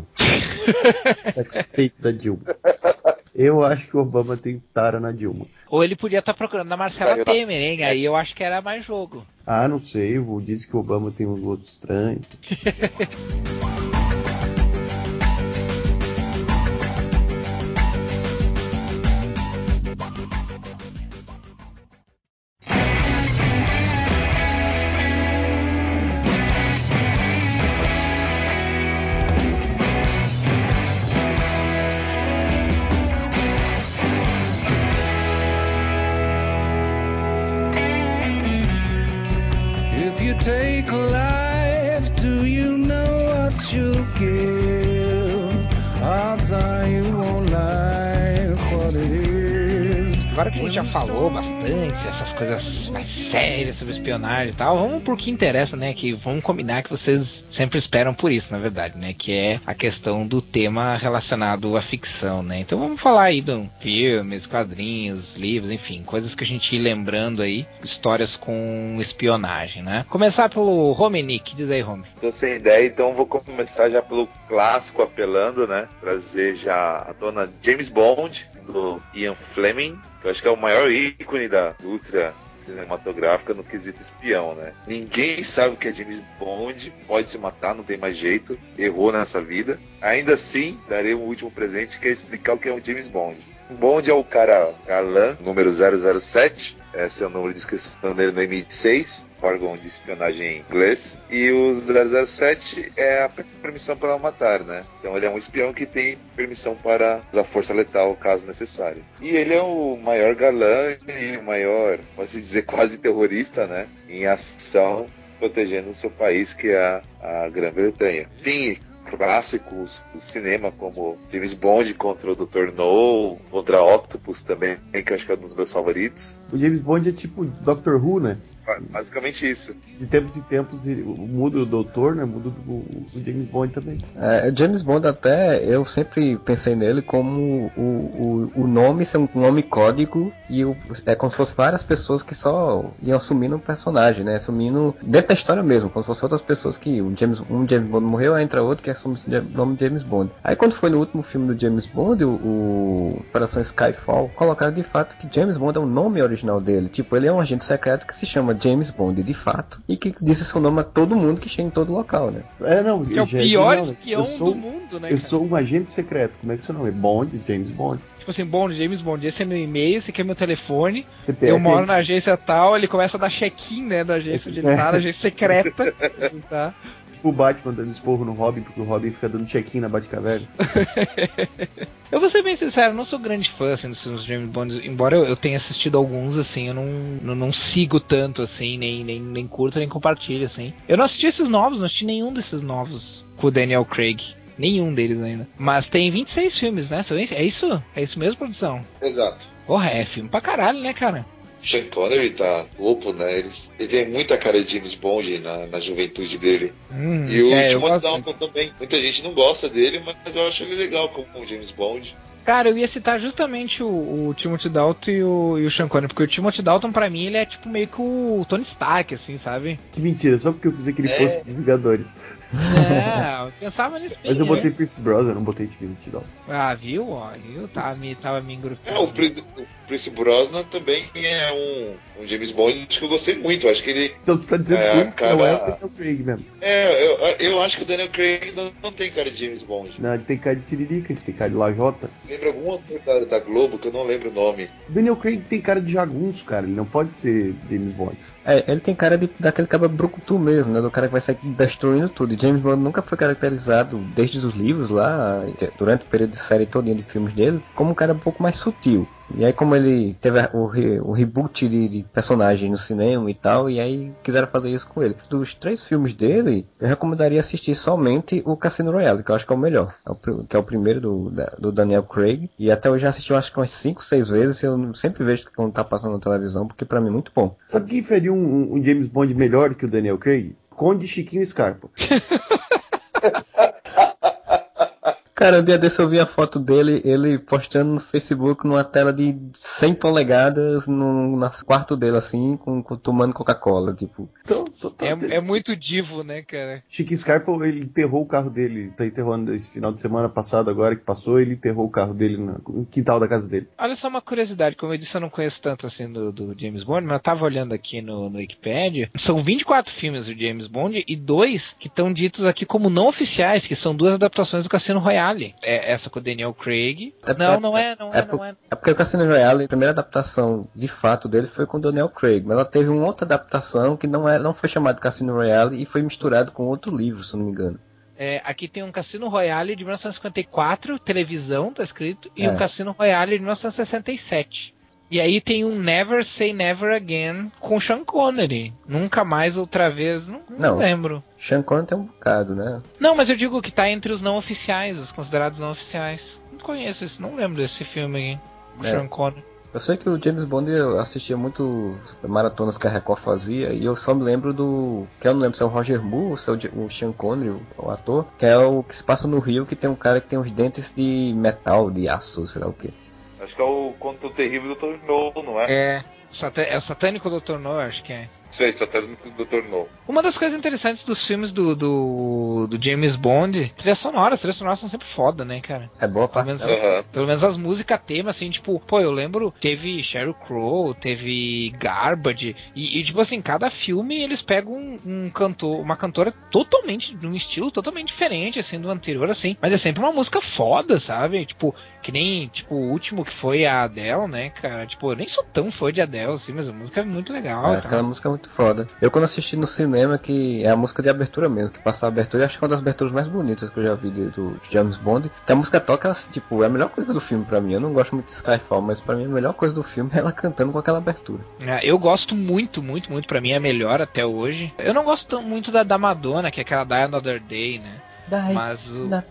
Sextape da Dilma. Eu acho que o Obama tem tara na Dilma. Ou ele podia estar procurando na Marcela Temer, hein? Aí eu acho que era mais jogo. Ah, não sei. Disse que o Obama tem um gosto estranho. Take life, do you know what you give? I'll tell you won't like what it is. Agora que a gente já falou bastante essas coisas mais sérias sobre espionagem e tal, vamos pro que interessa, né? Que vamos combinar que vocês sempre esperam por isso, na verdade, né? Que é a questão do tema relacionado à ficção, né? Então vamos falar aí de filmes, quadrinhos, livros, enfim, coisas que a gente ir lembrando aí, histórias com espionagem, né? Começar pelo Romenick, diz aí, Rome. Tô sem ideia, então vou começar já pelo clássico apelando, né? Trazer já à tona James Bond, do Ian Fleming, que eu acho que é o maior ícone da indústria cinematográfica no quesito espião, né? Ninguém sabe o que é James Bond, pode se matar, não tem mais jeito, errou nessa vida. Ainda assim, darei um último presente, que é explicar o que é um James Bond. Um Bond é o cara galã, número 007, esse é o número de inscrição dele no MI6, órgão de espionagem inglês, e o 007 é a permissão para matar, né? Então ele é um espião que tem permissão para usar força letal caso necessário. E ele é o maior galã e o maior, pode-se dizer, quase terrorista, né? Em ação, protegendo o seu país, que é a Grã-Bretanha. Tem clássicos do cinema, como James Bond contra o Dr. No, contra Octopus também, que eu acho que é um dos meus favoritos. O James Bond é tipo Doctor Who, né? Basicamente isso. De tempos em tempos muda o doutor, né? Muda o James Bond também. James Bond até, eu sempre pensei nele como o nome ser um nome código e é como se fosse várias pessoas que só iam assumindo um personagem, né? Assumindo dentro da história mesmo, como se fossem outras pessoas que um James Bond morreu, aí entra outro que assume o nome de James Bond. Aí quando foi no último filme do James Bond, o Operação Skyfall, colocaram de fato que James Bond é o nome original dele. Tipo, ele é um agente secreto que se chama James Bond de fato e que disse seu nome a todo mundo que chega em todo local, né? Que é o pior espião do mundo, né? Eu sou um agente secreto. Como é que é seu nome? Bond, James Bond. Tipo assim, Bond, James Bond, esse é meu e-mail, esse aqui é meu telefone. CPF, eu moro na agência tal, ele começa a dar check-in, né, da agência onde ele tá, da agência secreta. Tá. Tipo o Batman dando esporro no Robin, porque o Robin fica dando check-in na Batcaverna. Eu vou ser bem sincero, eu não sou grande fã assim, dos filmes de James Bond, embora eu tenha assistido alguns, assim, eu não sigo tanto, assim, nem curto, nem compartilho, assim. Eu não assisti esses novos, não assisti nenhum desses novos com o Daniel Craig. Nenhum deles ainda. Mas tem 26 filmes, né? É isso? É isso mesmo, produção? Exato. Porra, é filme pra caralho, né, cara? Sean Connery tá louco, né? Ele tem muita cara de James Bond na juventude dele. E o Timothy Dalton também. Muita gente não gosta dele, mas eu acho ele legal como James Bond. Cara, eu ia citar justamente o Timothy Dalton e o Sean Connery, porque o Timothy Dalton, pra mim, ele é tipo meio que o Tony Stark, assim, sabe? Que mentira, só porque eu fiz aquele post dos Vingadores. Eu pensava nisso. Mas eu botei Pierce Brosnan, não botei Timothy Dalton. Ah, viu? Ó, eu tava me engrupando. O Pierce Brosnan também é um James Bond que eu gostei muito. Eu acho que ele. Então tu tá dizendo que não é o Daniel Craig mesmo. Eu acho que o Daniel Craig não tem cara de James Bond. Não, ele tem cara de tiririca, ele tem cara de lajota. Lembra algum ator da Globo que eu não lembro o nome? O Daniel Craig tem cara de jagunço, cara. Ele não pode ser James Bond. Ele tem cara daquele cara brucutu mesmo, né? Do cara que vai sair destruindo tudo. E James Bond nunca foi caracterizado, desde os livros lá, durante o período de série todinha de filmes dele, como um cara um pouco mais sutil. E aí como ele teve o reboot de personagem no cinema e tal, e aí quiseram fazer isso com ele. Dos 3 filmes dele, eu recomendaria assistir somente o Cassino Royale, que eu acho que é o melhor. Que é o primeiro do Daniel Craig. E até hoje já assisti, acho que umas 5, 6 vezes. Eu sempre vejo quando tá passando na televisão, porque pra mim é muito bom. Sabe quem faria um James Bond melhor que o Daniel Craig? Conde Chiquinho Scarpa. Cara, um dia desse eu vi a foto dele, ele postando no Facebook numa tela de 100 polegadas no quarto dele, assim, tomando Coca-Cola, tipo. É muito divo, né, cara? Chiquinho Scarpa, ele enterrou o carro dele, tá enterrando esse final de semana passado agora que passou, ele enterrou o carro dele no quintal da casa dele. Olha só uma curiosidade, como eu disse, eu não conheço tanto assim do James Bond, mas eu tava olhando aqui no Wikipedia, são 24 filmes do James Bond e 2 que estão ditos aqui como não oficiais, que são 2 adaptações do Cassino Royale. É essa com o Daniel Craig. Não é. É porque o Cassino Royale, a primeira adaptação de fato dele foi com o Daniel Craig, mas ela teve uma outra adaptação que não foi chamada Cassino Royale e foi misturado com outro livro, se não me engano. Aqui tem um Cassino Royale de 1954, televisão, tá escrito, e um Cassino Royale de 1967. E aí tem um Never Say Never Again com Sean Connery. Nunca mais, outra vez, não lembro. Sean Connery tem um bocado, né? Não, mas eu digo que tá entre os não oficiais, os considerados não oficiais. Não conheço esse, não lembro desse filme aqui, com Sean Connery. Eu sei que o James Bond eu assistia muito maratonas que a Record fazia, e eu só me lembro que eu não lembro se é o Roger Moore ou se é o Sean Connery, o ator, que é o que se passa no Rio, que tem um cara que tem uns dentes de metal, de aço, sei lá o que. Acho que é o Conto Terrível do Dr. No, não é? É o Satânico Dr. No, acho que é. Sei, Satânico do Dr. No. Uma das coisas interessantes dos filmes do James Bond, trilhas sonoras são sempre foda, né, cara? É boa parte. Pelo menos as músicas tema, assim, tipo, eu lembro, teve Sheryl Crow, teve Garbage, e tipo assim, cada filme eles pegam uma cantora totalmente, de um estilo totalmente diferente, assim, do anterior, assim, mas é sempre uma música foda, sabe? Tipo, que nem, tipo, o último que foi a Adele, né, cara? Tipo, eu nem sou tão fã de Adele, assim, mas a música é muito legal. Aquela música é muito foda. Eu quando assisti no cinema, que é a música de abertura mesmo, que passa a abertura, acho que é uma das aberturas mais bonitas que eu já vi do James Bond, que a música toca, tipo, é a melhor coisa do filme pra mim. Eu não gosto muito de Skyfall, mas pra mim a melhor coisa do filme é ela cantando com aquela abertura. Eu gosto muito, pra mim é a melhor até hoje. Eu não gosto muito da Madonna, que é aquela Die Another Day, né? Mas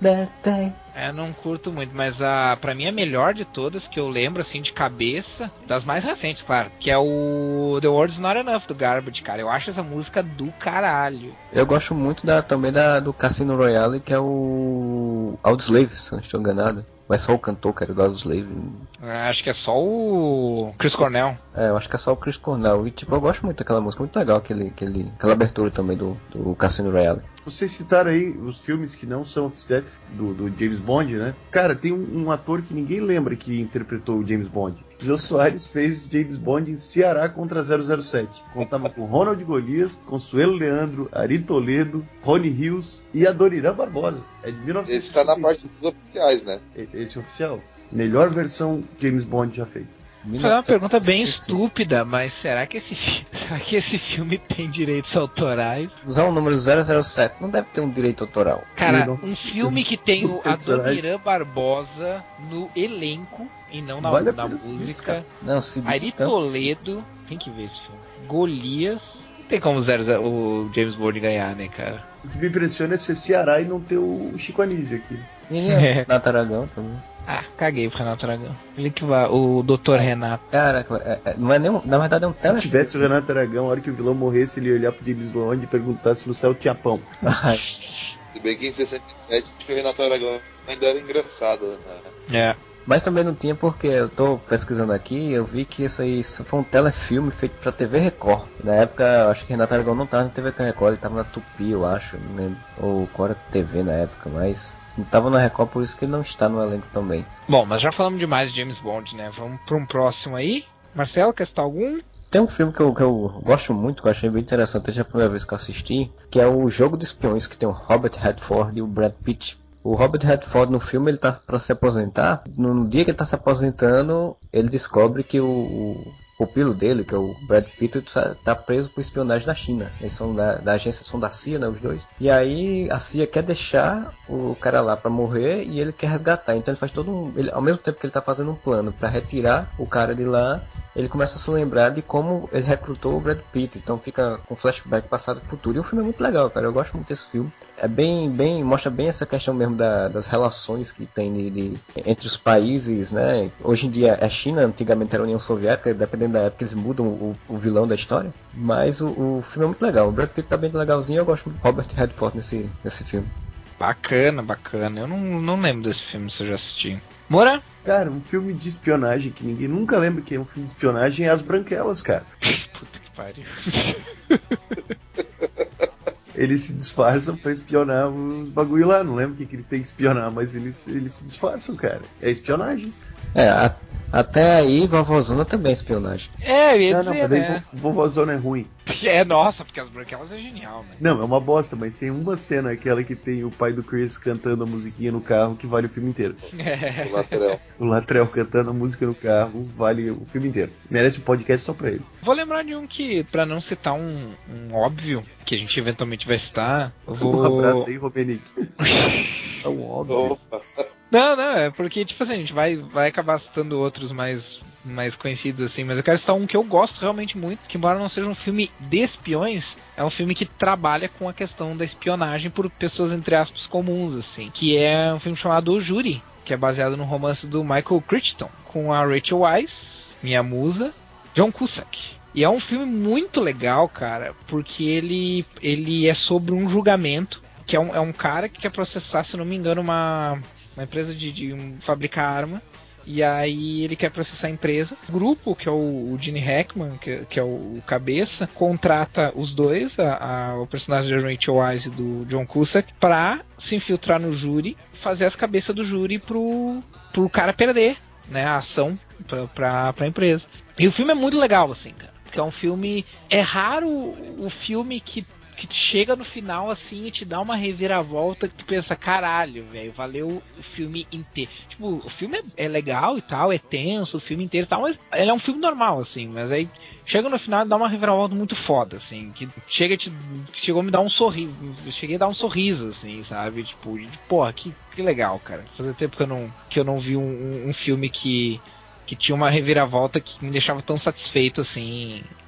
não curto muito, mas pra mim a melhor de todas que eu lembro assim de cabeça, das mais recentes, claro, que é o The World's Not Enough do Garbage, cara. Eu acho essa música do caralho. Eu gosto muito também do Cassino Royale, que é o Audioslave, se não estou enganado. Mas só o cantor, cara, do Audioslave. Acho que é só o Chris Cornell. Eu acho que é só o Chris Cornell. E tipo, eu gosto muito daquela música, muito legal aquela abertura também do Cassino Royale. Vocês citaram aí os filmes que não são oficiais do James Bond, né? Cara, tem um ator que ninguém lembra que interpretou o James Bond. Jô Soares fez James Bond em Ceará contra 007. Contava com Ronald Golias, Consuelo Leandro, Ari Toledo, Rony Rios e Adoniran Barbosa. É de 1965. Esse tá na parte dos oficiais, né? Esse é oficial. Melhor versão James Bond já feita. Vou fazer uma pergunta bem estúpida, mas será que esse filme tem direitos autorais? Usar o número 007 não deve ter um direito autoral. Cara, um filme que tem o Adoniran Barbosa no elenco e não na música. Não, Ari Toledo, tem que ver esse filme. Golias, não tem como o James Bond ganhar, né, cara? O que me impressiona é ser Ceará e não ter o Chico Anísio aqui. Renato Aragão também. Caguei pro Renato Aragão. Ele que vai, o Dr. Renato. Cara, não é nem, na verdade é um Se tivesse o Renato Aragão, a hora que o vilão morresse, ele ia olhar pro James Bond e perguntar se no céu tinha pão. Se bem que em 67 o Renato Aragão ainda era engraçado, né? Mas também não tinha, porque eu tô pesquisando aqui e eu vi que isso foi um telefilme feito pra TV Record. Na época, eu acho que Renato Aragão não tava na TV Record, ele tava na Tupi, eu acho, não lembro. Ou Cora TV na época, mas não tava na Record, por isso que ele não está no elenco também. Bom, mas já falamos demais de James Bond, né? Vamos pra um próximo aí. Marcelo, quer citar algum? Tem um filme que eu gosto muito, que eu achei bem interessante, desde a primeira vez que eu assisti, que é o Jogo de Espiões, que tem o Robert Redford e o Brad Pitt. O Robert Redford no filme, ele tá pra se aposentar. No dia que ele tá se aposentando, ele descobre que o pupilo dele, que é o Brad Pitt, tá preso por espionagem da China. Eles são da agência, são da CIA, né, os dois. E aí a CIA quer deixar o cara lá pra morrer e ele quer resgatar. Então ele faz ao mesmo tempo que ele tá fazendo um plano pra retirar o cara de lá, ele começa a se lembrar de como ele recrutou o Brad Pitt. Então fica com flashback passado e futuro. E o filme é muito legal, cara. Eu gosto muito desse filme. É mostra bem essa questão mesmo das relações que tem entre os países, né? Hoje em dia é China, antigamente era a União Soviética, dependendo da época eles mudam o vilão da história. Mas o filme é muito legal. O Brad Pitt tá bem legalzinho, eu gosto muito do Robert Redford nesse filme. Bacana. Eu não lembro desse filme, se eu já assisti. Moura? Cara, um filme de espionagem que ninguém nunca lembra que é um filme de espionagem é As Branquelas, cara. Puta que pariu. Eles se disfarçam pra espionar os bagulho lá. Não lembro o que eles têm que espionar, mas eles se disfarçam, cara. É espionagem. Até aí, Vovozona também é espionagem. Eu ia dizer, né? Vovozona é ruim. Nossa, porque As Branquelas é genial, né? Não, é uma bosta, mas tem uma cena, aquela que tem o pai do Chris cantando a musiquinha no carro, que vale o filme inteiro. O Latrell cantando a música no carro, vale o filme inteiro. Merece um podcast só pra ele. Vou lembrar de um que, pra não citar um óbvio, que a gente eventualmente vai citar, Um abraço aí, Romenick. É um óbvio. Opa. Não, é porque, tipo assim, a gente vai acabar citando outros mais conhecidos, assim, mas eu quero citar um que eu gosto realmente muito, que embora não seja um filme de espiões, é um filme que trabalha com a questão da espionagem por pessoas, entre aspas, comuns, assim, que é um filme chamado O Júri, que é baseado no romance do Michael Crichton, com a Rachel Weisz, minha musa, John Cusack. E é um filme muito legal, cara, porque ele é sobre um julgamento, que é um cara que quer processar, se não me engano, uma empresa de fabricar arma, e aí ele quer processar a empresa. O grupo, que é o Gene Hackman, que é o cabeça, contrata os dois, o personagem de Rachel Weisz e do John Cusack, pra se infiltrar no júri, fazer as cabeças do júri pro cara perder, né, a ação pra empresa. E o filme é muito legal, assim, cara, porque é um filme... É raro o filme que chega no final assim e te dá uma reviravolta que tu pensa, caralho, velho, valeu o filme inteiro. Tipo, o filme é legal e tal, é tenso, o filme inteiro e tal, mas ele é um filme normal, assim, mas aí chega no final e dá uma reviravolta muito foda, assim, que chegou a me dar um sorriso, cheguei a dar um sorriso, assim, sabe, tipo, porra, que legal, cara. Fazia tempo que eu não vi um filme que tinha uma reviravolta que me deixava tão satisfeito, assim,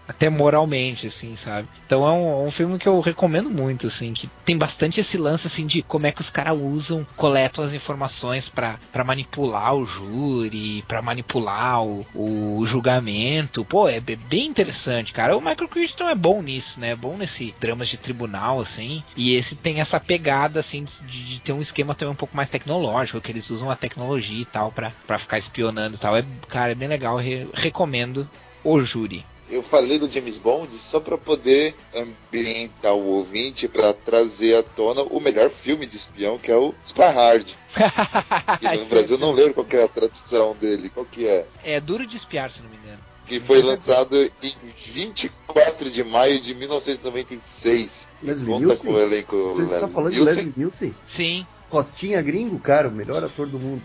até moralmente, assim, sabe? Então é um filme que eu recomendo muito, assim, que tem bastante esse lance, assim, de como é que os caras coletam as informações pra manipular o júri, pra manipular o julgamento. Pô, é bem interessante, cara. O Michael Crichton é bom nisso, né? É bom nesse dramas de tribunal, assim, e esse tem essa pegada, assim, de ter um esquema também um pouco mais tecnológico, que eles usam a tecnologia e tal pra ficar espionando e tal. Cara, é bem legal, recomendo O Júri. Eu falei do James Bond só para poder ambientar o ouvinte, para trazer à tona o melhor filme de espião, que é o Spy Hard. Que no Brasil eu não lembro qual que é a tradução dele, qual que é? É Duro de Espiar, se não me engano. Que foi lançado em 24 de maio de 1996. Leslie Conta com o elenco. Você está falando de Leslie Nielsen? Sim. Costinha Gringo, cara, o melhor ator do mundo.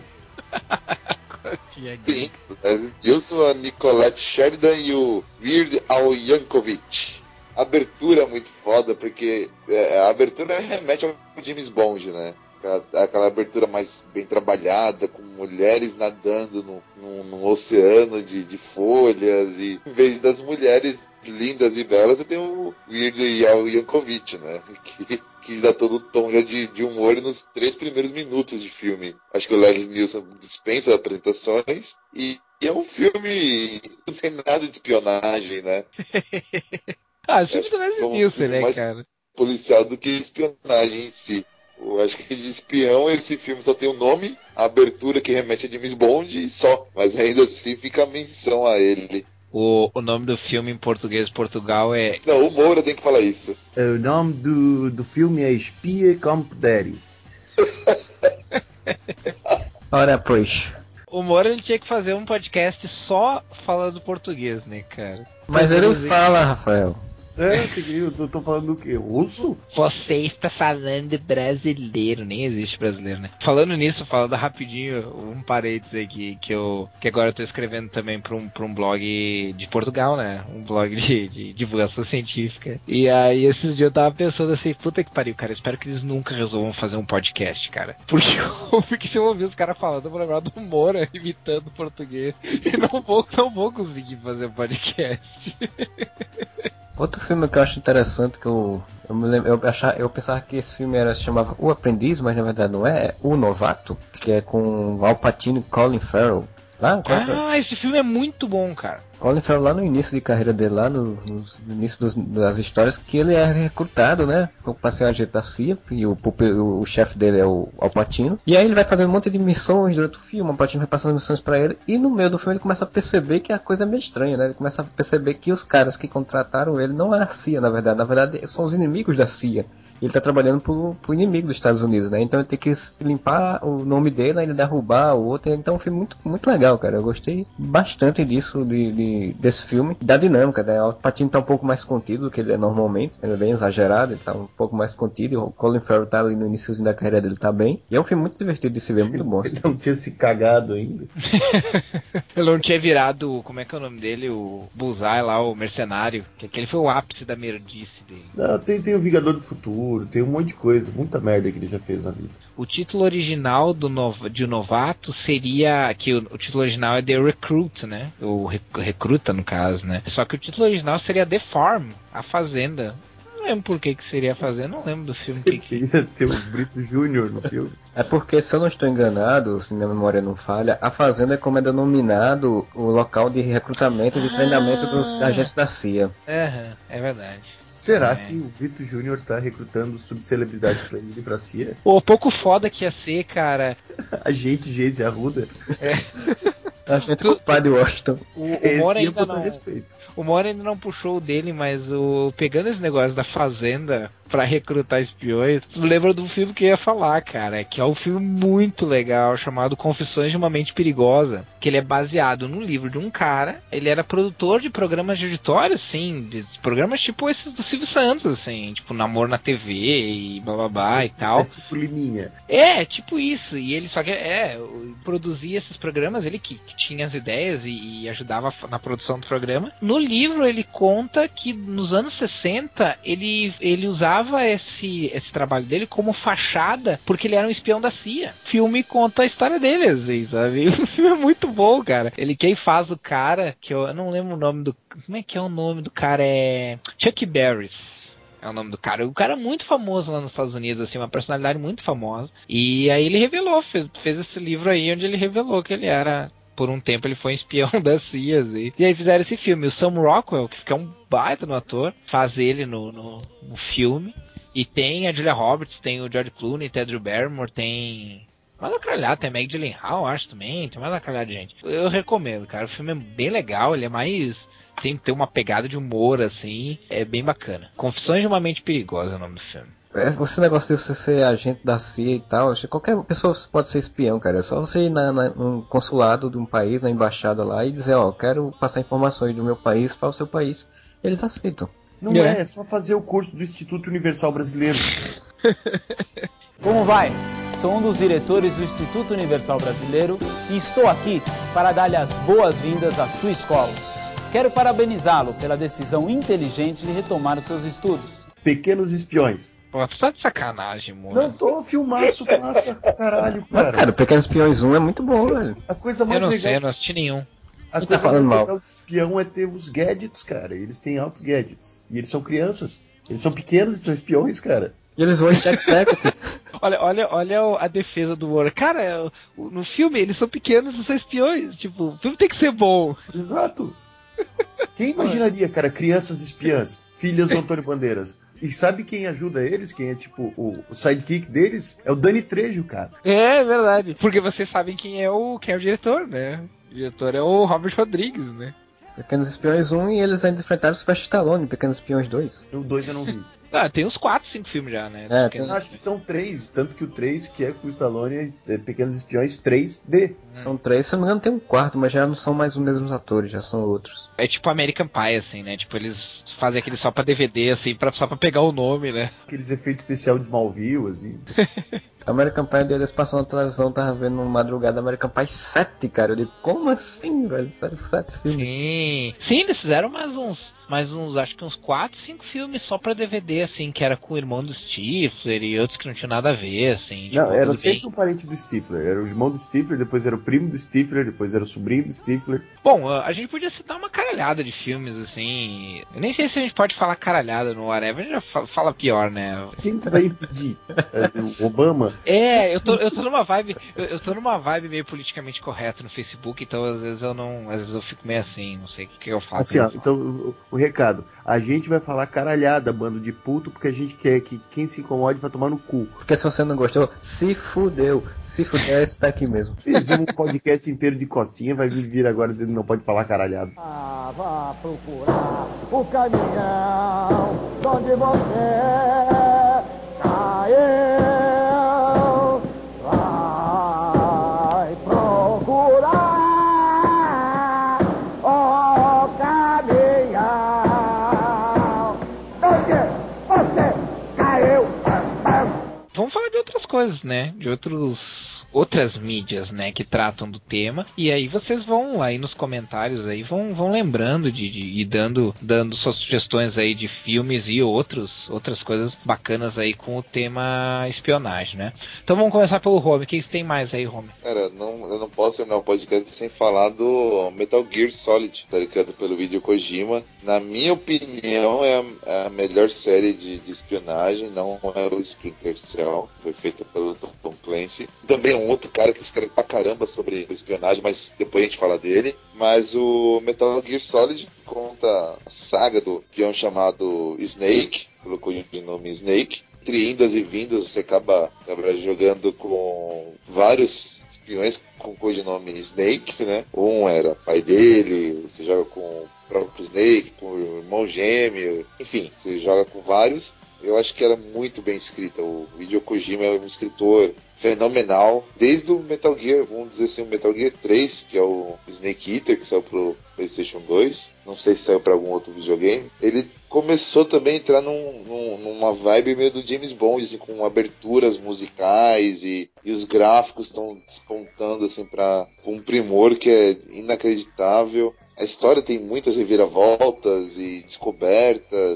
Sim, Nilson, a Nicolette Sheridan e o Weird Al Yankovic. Abertura muito foda, porque a abertura remete ao James Bond, né? Aquela abertura mais bem trabalhada, com mulheres nadando num oceano de folhas, e em vez das mulheres lindas e belas, você tem o Weird Al Yankovic, né? Que dá todo o tom já de humor nos 3 primeiros minutos de filme. Acho que o Leslie Nielsen dispensa apresentações, e é um filme que não tem nada de espionagem, né? O filme do Leslie Nielsen, né, mais cara? Policial do que espionagem em si. Eu acho que de espião esse filme só tem o nome, a abertura que remete a James Bond e só. Mas ainda assim fica a menção a ele. O nome do filme em português de Portugal é... Não, o Moura tem que falar isso. O nome do filme é Espia como Puderes. Ora, pois. O Moura, ele tinha que fazer um podcast só falando português, né, cara? Mas ele fala, Rafael. Eu tô falando do quê? Russo? Você está falando brasileiro, nem existe brasileiro, né? Falando nisso, falando rapidinho, um parênteses aqui, que agora eu tô escrevendo também pra um blog de Portugal, né? Um blog de divulgação científica. E aí, esses dias eu tava pensando assim, puta que pariu, cara, espero que eles nunca resolvam fazer um podcast, cara. Porque se eu ouvir os caras falando, eu vou lembrar do Moura imitando português. E não vou conseguir fazer um podcast. Outro filme que eu acho interessante, que eu pensava que esse filme se chamava O Aprendiz, mas na verdade não é O Novato, que é com Al Pacino e Colin Farrell. Esse filme é muito bom, cara. Colin Farrell lá no início de carreira dele, lá no início das histórias, que ele é recrutado, né, para ser um agente da CIA, e o chefe dele é o Al Pacino. E aí ele vai fazendo um monte de missões durante o filme, o Al Pacino vai passando missões para ele, e no meio do filme ele começa a perceber que a coisa é meio estranha, né? Ele começa a perceber que os caras que contrataram ele não é a CIA, na verdade são os inimigos da CIA. Ele tá trabalhando pro inimigo dos Estados Unidos, né? Então ele tem que limpar o nome dele, ainda derrubar o outro. Então é um filme muito, muito legal, cara. Eu gostei bastante disso, desse filme. Da dinâmica, né? O Pacino tá um pouco mais contido do que ele é normalmente. Ele é bem exagerado, ele tá um pouco mais contido. E o Colin Farrell tá ali no iníciozinho da carreira dele, tá bem. E é um filme muito divertido de se ver, muito bom. Ele não tinha se cagado ainda. Ele não tinha virado, como é que é o nome dele? O Bullseye lá, o mercenário. Que aquele foi o ápice da merdice dele. Não, tem o Vingador do Futuro. Tem um monte de coisa, muita merda que ele já fez na vida. O título original de Novato seria... que o título original é The Recruit, né? O Recruta, no caso, né? Só que o título original seria The Farm, A Fazenda. Não lembro por que seria A Fazenda, não lembro do filme. Queria ser o Brito Júnior no filme. É porque, se eu não estou enganado, se minha memória não falha, A Fazenda é como é denominado o local de recrutamento e de treinamento dos agentes da CIA. É verdade. Será que o Vitor Júnior tá recrutando subcelebridades pra ir pra CIA? Pô, pouco foda que ia ser, cara. Agente Geise Arruda? Agente culpado de Washington. O Moura ainda não puxou o dele, mas pegando esse negócio da Fazenda pra recrutar espiões, você me lembra do filme que eu ia falar, cara, que é um filme muito legal, chamado Confissões de uma Mente Perigosa, que ele é baseado num livro de um cara, ele era produtor de programas de auditório, assim, de programas tipo esses do Silvio Santos, assim, tipo Namoro na TV e blá e tal. É tipo Liminha. É, tipo isso, e ele só que produzia esses programas, ele que tinha as ideias e ajudava na produção do programa. No livro ele conta que nos anos 60 ele usava usava esse trabalho dele como fachada, porque ele era um espião da CIA. O filme conta a história dele, assim, sabe? O filme é muito bom, cara. Quem faz o cara, que eu não lembro o nome do... Como é que é o nome do cara? É Chuck Barris. É o nome do cara. O cara é muito famoso lá nos Estados Unidos, assim, uma personalidade muito famosa. E aí ele revelou, fez esse livro aí onde ele revelou que ele era... Por um tempo ele foi um espião da CIA, assim. E aí fizeram esse filme. O Sam Rockwell, que é um baita no ator, faz ele no filme. E tem a Julia Roberts, tem o George Clooney, tem a Drew Barrymore, tem... Mais lacralhado, tem a Maggie Gyllenhaal, acho também. Tem mais lacralhado de gente. Eu recomendo, cara. O filme é bem legal, ele é mais... Tem uma pegada de humor, assim. É bem bacana. Confissões de uma Mente Perigosa é o nome do filme. Esse negócio de você ser agente da CIA e tal, acho que qualquer pessoa pode ser espião, cara. É só você ir num consulado de um país, na embaixada lá, e dizer, ó, quero passar informações do meu país para o seu país. Eles aceitam. Não é só fazer o curso do Instituto Universal Brasileiro. Como vai? Sou um dos diretores do Instituto Universal Brasileiro e estou aqui para dar-lhe as boas-vindas à sua escola. Quero parabenizá-lo pela decisão inteligente de retomar os seus estudos. Pequenos Espiões. Pô, tu tá de sacanagem, mano. Não tô, filmaço massa, caralho, cara. Cara, o Pequenos Espiões 1 é muito bom, velho. A coisa mais legal... legal... sei, eu não assisti nenhum. A coisa mais legal de espião é ter os gadgets, cara. Eles têm altos gadgets. E eles são crianças. Eles são pequenos e são espiões, cara. E eles vão em jackpack. Olha a defesa do Warren. Cara, no filme eles são pequenos e são espiões. Tipo, o filme tem que ser bom. Exato. Quem imaginaria, cara, crianças espiãs, filhas do Antônio Bandeiras? E sabe quem ajuda eles? Quem é tipo o sidekick deles? É o Dani Trejo, cara. É verdade. Porque vocês sabem quem é o diretor, né? O diretor é o Robert Rodrigues, né? Pequenos Espiões 1 e eles ainda enfrentaram o Sylvester Stallone, Pequenos Espiões 2. O 2 eu não vi. Tem uns 4, 5 filmes já, né? Acho que são 3, tanto que o 3, que é com o Stallone, é Pequenos Espiões 3D. São 3, se não me engano tem um quarto, mas já não são mais os mesmos atores, já são outros. É tipo American Pie, assim, né? Tipo, eles fazem aquele só pra DVD, assim, só pra pegar o nome, né? Aqueles efeitos especiais de Smallville, assim. American Pie, eles passam na televisão, tava vendo uma madrugada American Pie 7, cara. Eu digo, como assim, velho? Sério, 7 filmes? Sim, eles fizeram mais uns, acho que uns 4, 5 filmes só pra DVD, assim, que era com o irmão do Stifler e outros que não tinham nada a ver, assim. Não, tipo, era sempre um parente do Stifler. Era o irmão do Stifler, depois era o primo do Stifler, depois era o sobrinho do Stifler. Bom, a gente podia citar uma caralhada de filmes, assim. Eu nem sei se a gente pode falar caralhada no Whatever, a gente já fala pior, né? Quem que vai impedir? O Obama? Eu tô numa vibe. Eu tô numa vibe meio politicamente correta no Facebook, então às vezes eu fico meio assim, não sei o que eu faço. Assim, ó, então o recado, a gente vai falar caralhada, bando de puto, porque a gente quer que quem se incomode vai tomar no cu. Porque se você não gostou, se fudeu, esse tá aqui mesmo. Fizemos um podcast inteiro de costinha, vai vir agora dizendo que não pode falar caralhada. Vá procurar o caminhão onde você caiu. Vai procurar o caminhão onde você caiu. Vamos falar de outras coisas, né? De outras mídias, né, que tratam do tema, e aí vocês vão aí nos comentários aí, vão lembrando e dando suas sugestões aí de filmes e outras coisas bacanas aí com o tema espionagem, né? Então vamos começar pelo Home. O que tem mais aí, Home? Cara, eu não posso terminar o podcast sem falar do Metal Gear Solid, tá ligado? Pelo Hideo Kojima. Na minha opinião, é a melhor série de espionagem, não é o Splinter Cell, foi feita pelo Tom Clancy. Também um outro cara que escreve pra caramba sobre espionagem, mas depois a gente fala dele. Mas o Metal Gear Solid conta a saga do espião chamado Snake, colocou de nome Snake. Entre indas e vindas, você acaba jogando com vários espiões com o codinome Snake, né? Um era pai dele, você joga com o próprio Snake, com o irmão gêmeo, enfim, você joga com vários. Eu acho que era muito bem escrita. O Hideo Kojima é um escritor fenomenal. Desde o Metal Gear, vamos dizer assim, o Metal Gear 3, que é o Snake Eater, que saiu pro PlayStation 2. Não sei se saiu para algum outro videogame. Ele começou também a entrar numa vibe meio do James Bond, assim, com aberturas musicais e os gráficos estão despontando assim, para um primor que é inacreditável. A história tem muitas reviravoltas e descobertas.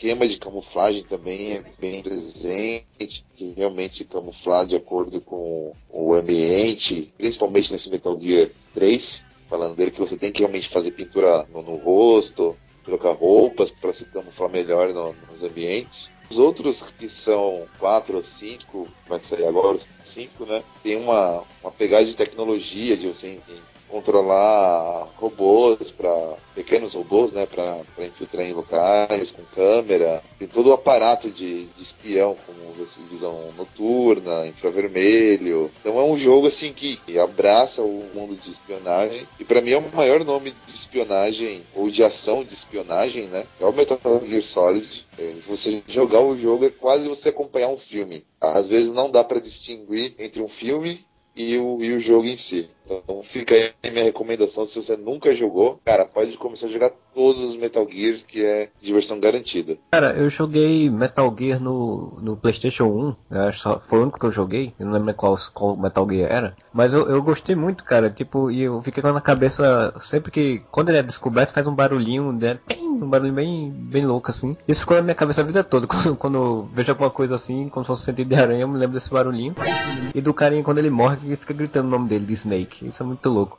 esquema de camuflagem também é bem presente, que realmente se camuflar de acordo com o ambiente, principalmente nesse Metal Gear 3, falando dele que você tem que realmente fazer pintura no rosto, trocar roupas para se camuflar melhor nos ambientes. Os outros, que são 4 ou 5, vai sair agora os 5, né? Tem uma pegada de tecnologia, de você controlar robôs, pequenos robôs, né? Para infiltrar em locais, com câmera. Tem todo o aparato de espião, como visão noturna, infravermelho. Então é um jogo assim que abraça o mundo de espionagem. E para mim é o maior nome de espionagem, ou de ação de espionagem, né? É o Metal Gear Solid. Você jogar o jogo é quase você acompanhar um filme. Às vezes não dá para distinguir entre um filme e o jogo em si. Então fica aí a minha recomendação. Se você nunca jogou, cara, pode começar a jogar todos os Metal Gears, que é diversão garantida. Cara, eu joguei Metal Gear no PlayStation 1. Eu acho que foi o único que eu joguei. Eu não lembro qual Metal Gear era. Mas eu gostei muito, cara. Tipo, e eu fiquei na cabeça sempre que, quando ele é descoberto, faz um barulhinho, né? Um barulho bem louco, assim. Isso ficou na minha cabeça a vida toda. Quando eu vejo alguma coisa assim, como se fosse sentido de aranha, eu me lembro desse barulhinho. E do carinha, quando ele morre, ele fica gritando o nome dele, de Snake. Isso é muito louco.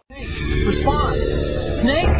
Snake!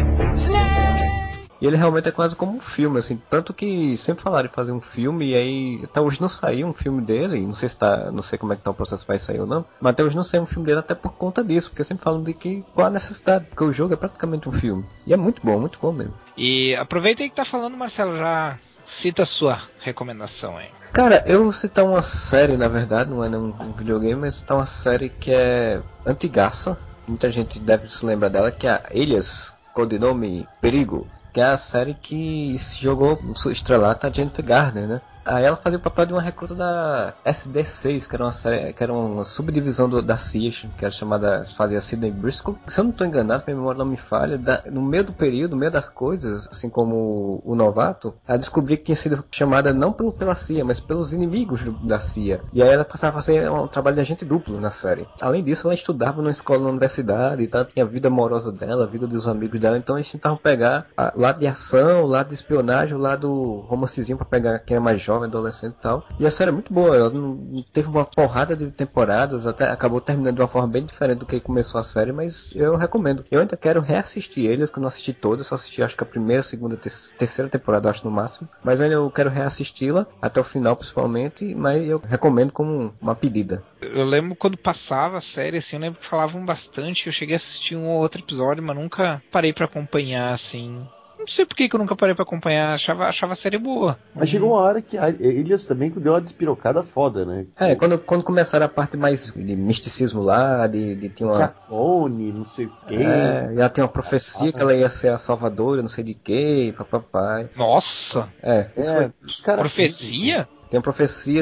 E ele realmente é quase como um filme, assim. Tanto que sempre falaram de fazer um filme, e aí até hoje não saiu um filme dele. Não sei como é que tá o processo, vai sair ou não. Mas até hoje não saiu um filme dele até por conta disso. Porque sempre falam de que qual a necessidade, porque o jogo é praticamente um filme. E é muito bom mesmo. E aproveita aí que tá falando, Marcelo, já cita a sua recomendação aí. Cara, eu vou citar uma série, na verdade, não é um videogame, mas citar uma série que é antigaça. Muita gente deve se lembrar dela, que é a Alias, codinome Perigo, que é a série que se jogou estrelata a Jennifer Garner, né? Aí ela fazia o papel de uma recruta da SD6, que era uma série, que era uma subdivisão da CIA, que era chamada, fazia Sidney Briscoe. Se eu não estou enganado, minha memória não me falha, no meio do período, no meio das coisas, assim como o novato, ela descobriu que tinha sido chamada não pela CIA, mas pelos inimigos da CIA. E aí ela passava a fazer um trabalho de agente duplo na série. Além disso, ela estudava numa escola na universidade e tal, tinha a vida amorosa dela, a vida dos amigos dela, então eles tentavam pegar o lado de ação, o lado de espionagem, o lado romancezinho pra pegar quem é mais jovem, adolescente e tal. E a série é muito boa, ela não teve uma porrada de temporadas, até acabou terminando de uma forma bem diferente do que começou a série, mas eu recomendo. Eu ainda quero reassistir eles, que eu não assisti todas, só assisti acho que a primeira, segunda, terceira temporada, acho no máximo, mas ainda eu quero reassisti-la até o final principalmente, mas eu recomendo como uma pedida. Eu lembro quando passava a série, assim, eu lembro que falavam bastante, eu cheguei a assistir um ou outro episódio, mas nunca parei pra acompanhar, assim. Não sei por que eu nunca parei pra acompanhar, achava a série boa. Mas chegou uma hora que a Elias também deu uma despirocada foda, né? É, quando começaram a parte mais de misticismo lá, de tinha uma... Diacone, não sei o quê. É, ela tem uma profecia que ela ia ser a salvadora, não sei de quê, papai. Nossa! Os caras... Profecia? Tem uma profecia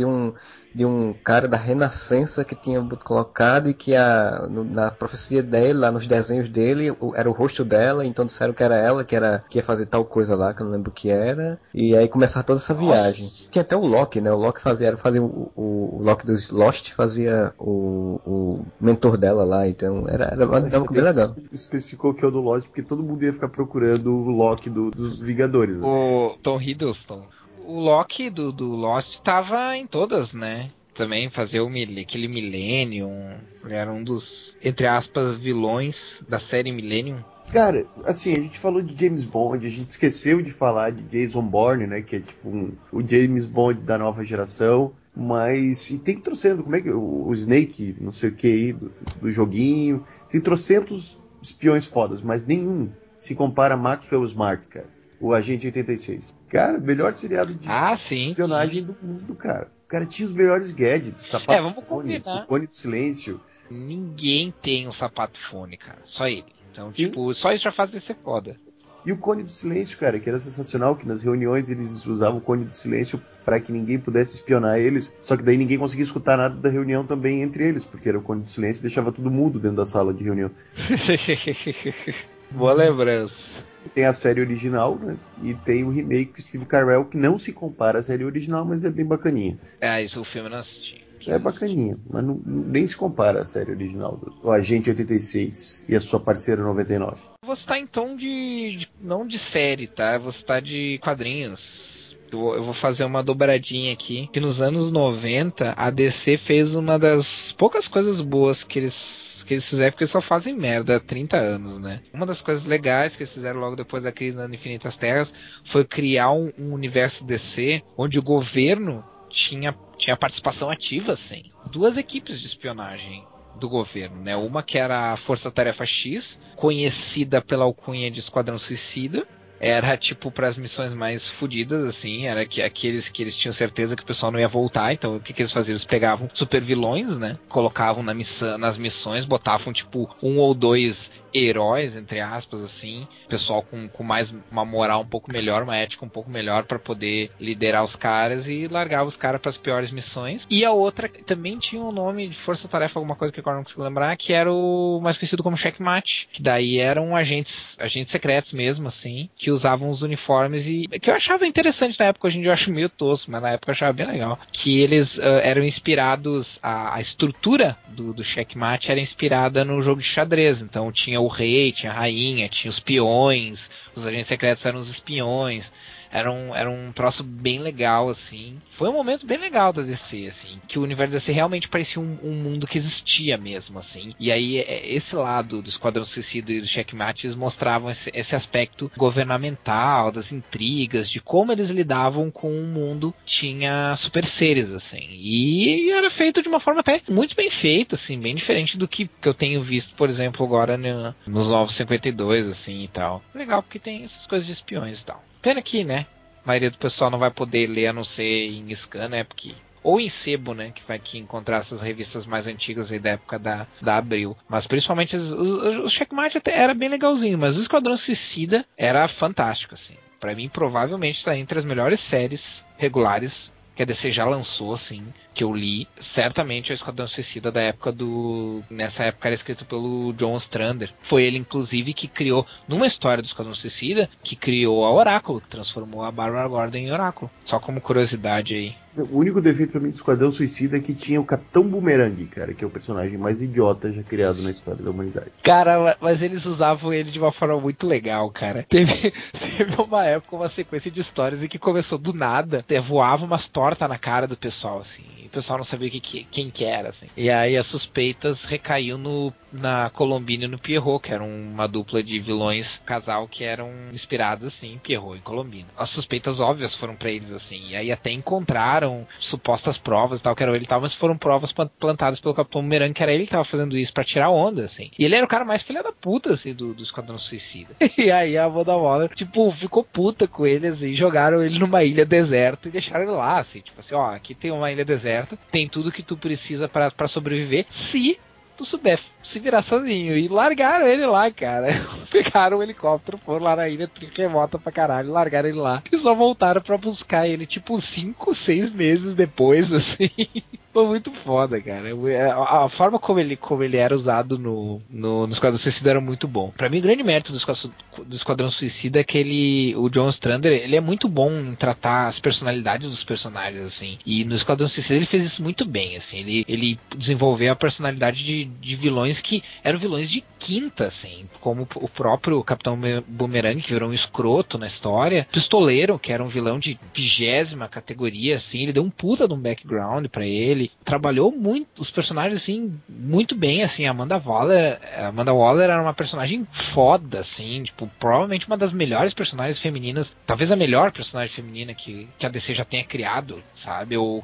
de um cara da Renascença que tinha colocado e que na profecia dele, lá nos desenhos dele, era o rosto dela, então disseram que era ela, que ia fazer tal coisa lá, que eu não lembro o que era, e aí começava toda essa viagem. Tinha até o Loki, né? O Loki fazia o Loki dos Lost, fazia o mentor dela lá, então era bem legal. Especificou que é o do Lost, porque todo mundo ia ficar procurando o Loki dos Vingadores. Né? O Tom Hiddleston. O Loki do Lost tava em todas, né? Também fazia aquele Millennium. Ele era um dos, entre aspas, vilões da série Millennium. Cara, assim, a gente falou de James Bond, a gente esqueceu de falar de Jason Bourne, né? Que é tipo o James Bond da nova geração. Mas, e tem trocendo, como é que o Snake, não sei o que aí, do joguinho. Tem trocentos espiões fodas, mas nenhum se compara a Maxwell Smart, cara. O Agente 86. Cara, melhor seriado de espionagem do mundo, cara. O cara tinha os melhores gadgets, sapato vamos combinar. O cone do silêncio. Ninguém tem um sapato fone, cara. Só ele. Então, tipo, só isso já faz ele ser foda. E o cone do silêncio, cara, que era sensacional, que nas reuniões eles usavam o cone do silêncio para que ninguém pudesse espionar eles, só que daí ninguém conseguia escutar nada da reunião também entre eles, porque era o cone do silêncio e deixava todo mundo dentro da sala de reunião. Boa lembrança. Tem a série original, né? E tem o remake com Steve Carell, que não se compara à série original, mas é bem bacaninha. Isso o filme eu não assisti. É bacaninha, mas nem se compara à série original do Agente 86 e a sua parceira 99. Vou citar então não de série, tá? Vou citar de quadrinhos. Eu vou fazer uma dobradinha aqui, que nos anos 90 a DC fez uma das poucas coisas boas que eles fizeram, porque eles só fazem merda há 30 anos, né? Uma das coisas legais que eles fizeram logo depois da crise nas Infinitas Terras foi criar um universo DC onde o governo tinha participação ativa, assim. 2 equipes de espionagem do governo, né? Uma que era a Força Tarefa X, conhecida pela alcunha de Esquadrão Suicida. Era tipo para as missões mais fodidas, assim, era aqueles que eles tinham certeza que o pessoal não ia voltar, então o que eles faziam? Eles pegavam super vilões, né? Colocavam nas missões, botavam tipo 1 ou 2 heróis, entre aspas, assim, pessoal com mais uma moral um pouco melhor, uma ética um pouco melhor para poder liderar os caras e largar os caras para as piores missões. E a outra também tinha um nome de força-tarefa, alguma coisa que agora não consigo lembrar, que era o mais conhecido como Checkmate, que daí eram agentes secretos mesmo, assim, que usavam os uniformes e que eu achava interessante na época. Hoje em dia eu acho meio tosco, mas na época eu achava bem legal, que eles eram inspirados, a estrutura do Checkmate era inspirada no jogo de xadrez. Então tinha o rei, tinha a rainha, tinha os peões, os agentes secretos eram os espiões. Era um troço bem legal, assim. Foi um momento bem legal da DC, assim. Que o universo da DC realmente parecia um mundo que existia mesmo, assim. E aí, esse lado do Esquadrão Suicida e do Checkmate, eles mostravam esse aspecto governamental, das intrigas, de como eles lidavam com um mundo que tinha super seres, assim. E era feito de uma forma até muito bem feita, assim. Bem diferente do que eu tenho visto, por exemplo, agora nos Novos 52, assim, e tal. Legal, porque tem essas coisas de espiões e tal. Pena que, né, a maioria do pessoal não vai poder ler, a não ser em scan, né, porque... Ou em sebo, né, que vai aqui encontrar essas revistas mais antigas aí da época da Abril. Mas principalmente o Checkmate até era bem legalzinho, mas o Esquadrão Suicida era fantástico, assim. Pra mim, provavelmente está entre as melhores séries regulares que a DC já lançou, assim, que eu li. Certamente é o Esquadrão Suicida da época nessa época era escrito pelo John Ostrander. Foi ele, inclusive, que criou, numa história do Esquadrão Suicida, que criou a Oráculo, que transformou a Barbara Gordon em Oráculo. Só como curiosidade aí. O único defeito pra mim do Esquadrão Suicida é que tinha o Capitão Boomerang, cara, que é o personagem mais idiota já criado na história da humanidade. Cara, mas eles usavam ele de uma forma muito legal, cara. Teve uma época, uma sequência de histórias em que começou do nada, voava umas tortas na cara do pessoal, assim. E o pessoal não sabia quem que era, assim. E aí as suspeitas recaíam na Colombina e no Pierrot, que era uma dupla de vilões, casal que eram inspirados, assim, em Pierrot e Colombina. As suspeitas óbvias foram pra eles, assim. E aí até encontraram supostas provas e tal, que era ele e tal, mas foram provas plantadas pelo Capitão Boomerang, que era ele que tava fazendo isso pra tirar onda, assim. E ele era o cara mais filha da puta, assim, do Esquadrão Suicida. E aí a Amanda Waller, tipo, ficou puta com ele, assim, jogaram ele numa ilha deserta e deixaram ele lá, assim, tipo assim, ó, aqui tem uma ilha deserta, tem tudo que tu precisa pra sobreviver, se tu souber se virar sozinho. E largaram ele lá, cara. Pegaram o helicóptero, foram lá na ilha, remota pra caralho, largaram ele lá. E só voltaram pra buscar ele, tipo, 5, 6 meses depois, assim. Foi muito foda, cara. A forma como ele era usado no Esquadrão Suicida era muito bom. Pra mim, o grande mérito do Esquadrão Suicida é que o John Ostrander, ele é muito bom em tratar as personalidades dos personagens, assim. E no Esquadrão Suicida ele fez isso muito bem, assim. Ele desenvolveu a personalidade de vilões que eram vilões de quinta, assim. Como o próprio Capitão Boomerang, que virou um escroto na história. Pistoleiro, que era um vilão de 20ª categoria, assim. Ele deu um puta de um background pra ele. Trabalhou muito os personagens, assim, muito bem, assim. A Amanda Waller era uma personagem foda, assim, tipo, provavelmente uma das melhores personagens femininas, talvez a melhor personagem feminina que a DC já tenha criado, sabe, ou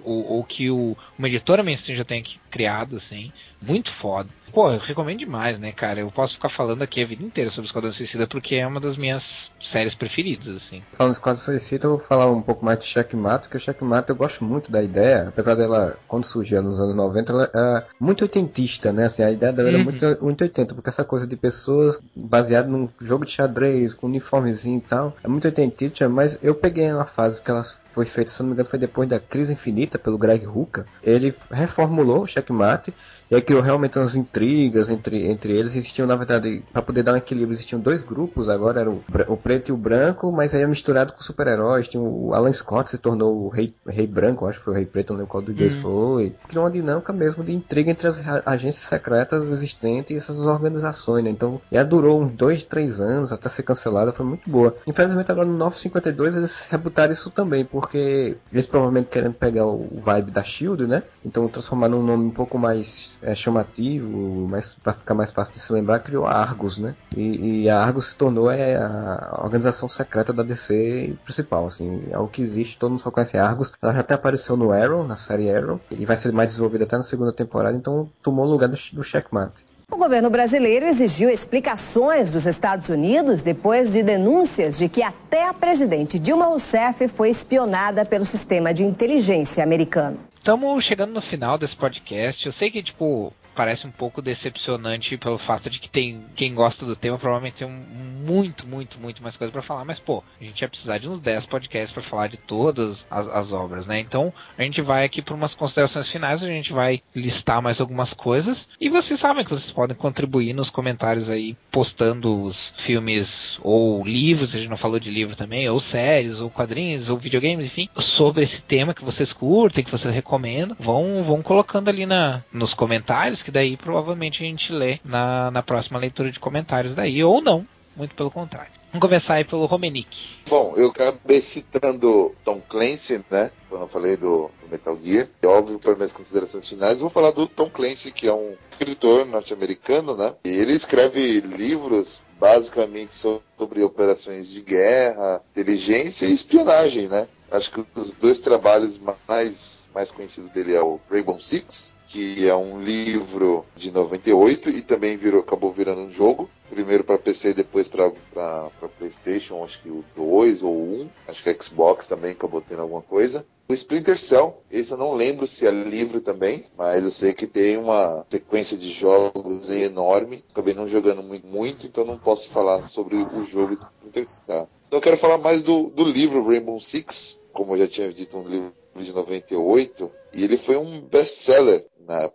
que uma editora mainstream já tenha criado, assim, muito foda. Pô, eu recomendo demais, né, cara? Eu posso ficar falando aqui a vida inteira sobre Esquadrão Suicida porque é uma das minhas séries preferidas, assim. Falando de Esquadrão Suicida, eu vou falar um pouco mais de Checkmate, porque Checkmate eu gosto muito da ideia, apesar dela, quando surgiu nos anos 90, ela era muito oitentista, né? Assim, a ideia dela era muito 80, porque essa coisa de pessoas baseadas num jogo de xadrez, com uniformezinho e tal, é muito oitentista, mas eu peguei uma fase que ela foi feita, se não me engano, foi depois da Crise Infinita, pelo Greg Rucka. Ele reformulou o Checkmate E aí criou realmente umas intrigas entre eles. Existiam, na verdade, para poder dar um equilíbrio, existiam dois grupos. Agora era o preto e o branco, mas aí é misturado com super-heróis. Tinha o Alan Scott, se tornou o rei branco, acho que foi o rei preto, não lembro qual dos dois foi. Criou uma dinâmica mesmo de intriga entre as agências secretas existentes e essas organizações, né? Então, já durou uns 2-3 anos até ser cancelada, foi muito boa. Infelizmente agora no 952 eles rebutaram isso também, porque eles provavelmente querendo pegar o vibe da SHIELD, né? Então transformar num nome um pouco mais chamativo, para ficar mais fácil de se lembrar, criou a Argus, né? E a Argus se tornou a organização secreta da DC principal, assim, é o que existe, todo mundo só conhece a Argus. Ela já até apareceu no Arrow, na série Arrow, e vai ser mais desenvolvida até na segunda temporada, então tomou o lugar do Checkmate. O governo brasileiro exigiu explicações dos Estados Unidos depois de denúncias de que até a presidente Dilma Rousseff foi espionada pelo sistema de inteligência americano. Estamos chegando no final desse podcast. Eu sei que, parece um pouco decepcionante pelo fato de que tem quem gosta do tema, provavelmente tem muito mais coisa para falar, mas a gente ia precisar de uns 10 podcasts para falar de todas as obras, né? Então a gente vai aqui para umas considerações finais, a gente vai listar mais algumas coisas, e vocês sabem que vocês podem contribuir nos comentários aí, postando os filmes ou livros, a gente não falou de livro também, ou séries, ou quadrinhos, ou videogames, enfim, sobre esse tema que vocês curtem, que vocês recomendam, vão colocando ali nos comentários, que daí provavelmente a gente lê na próxima leitura de comentários daí, ou não, muito pelo contrário. Vamos começar aí pelo Romenick. Bom, eu acabei citando Tom Clancy, né, quando eu falei do Metal Gear. É óbvio, para minhas considerações finais, vou falar do Tom Clancy, que é um escritor norte-americano, né, e ele escreve livros basicamente sobre operações de guerra, inteligência e espionagem, né. Acho que os dois trabalhos mais conhecidos dele é o Rainbow Six, que é um livro de 98 e também acabou virando um jogo. Primeiro para PC e depois para PlayStation, acho que o 2 ou o 1. Acho que a Xbox também acabou tendo alguma coisa. O Splinter Cell, esse eu não lembro se é livro também, mas eu sei que tem uma sequência de jogos enorme. Acabei não jogando muito, então não posso falar sobre o jogo Splinter Cell. Então eu quero falar mais do livro Rainbow Six, como eu já tinha dito, um livro de 98, e ele foi um best-seller na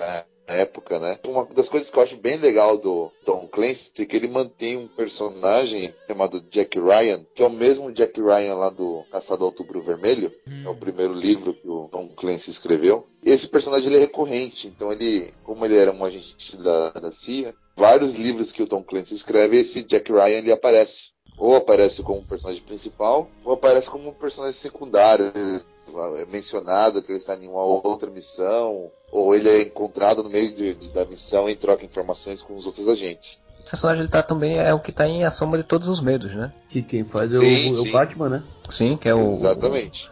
época, né? Uma das coisas que eu acho bem legal do Tom Clancy é que ele mantém um personagem chamado Jack Ryan, que é o mesmo Jack Ryan lá do Caçado ao Outubro Vermelho, é o primeiro livro que o Tom Clancy escreveu. Esse personagem ele é recorrente, então como ele era um agente da CIA, vários livros que o Tom Clancy escreve, esse Jack Ryan ele aparece. Ou aparece como personagem principal, ou aparece como um personagem secundário. É mencionado que ele está em uma outra missão, ou ele é encontrado no meio da missão e troca informações com os outros agentes. O personagem ele também é o que está em A Soma de Todos os Medos, né? Que quem faz é o Batman, né? Sim, que é o... Exatamente.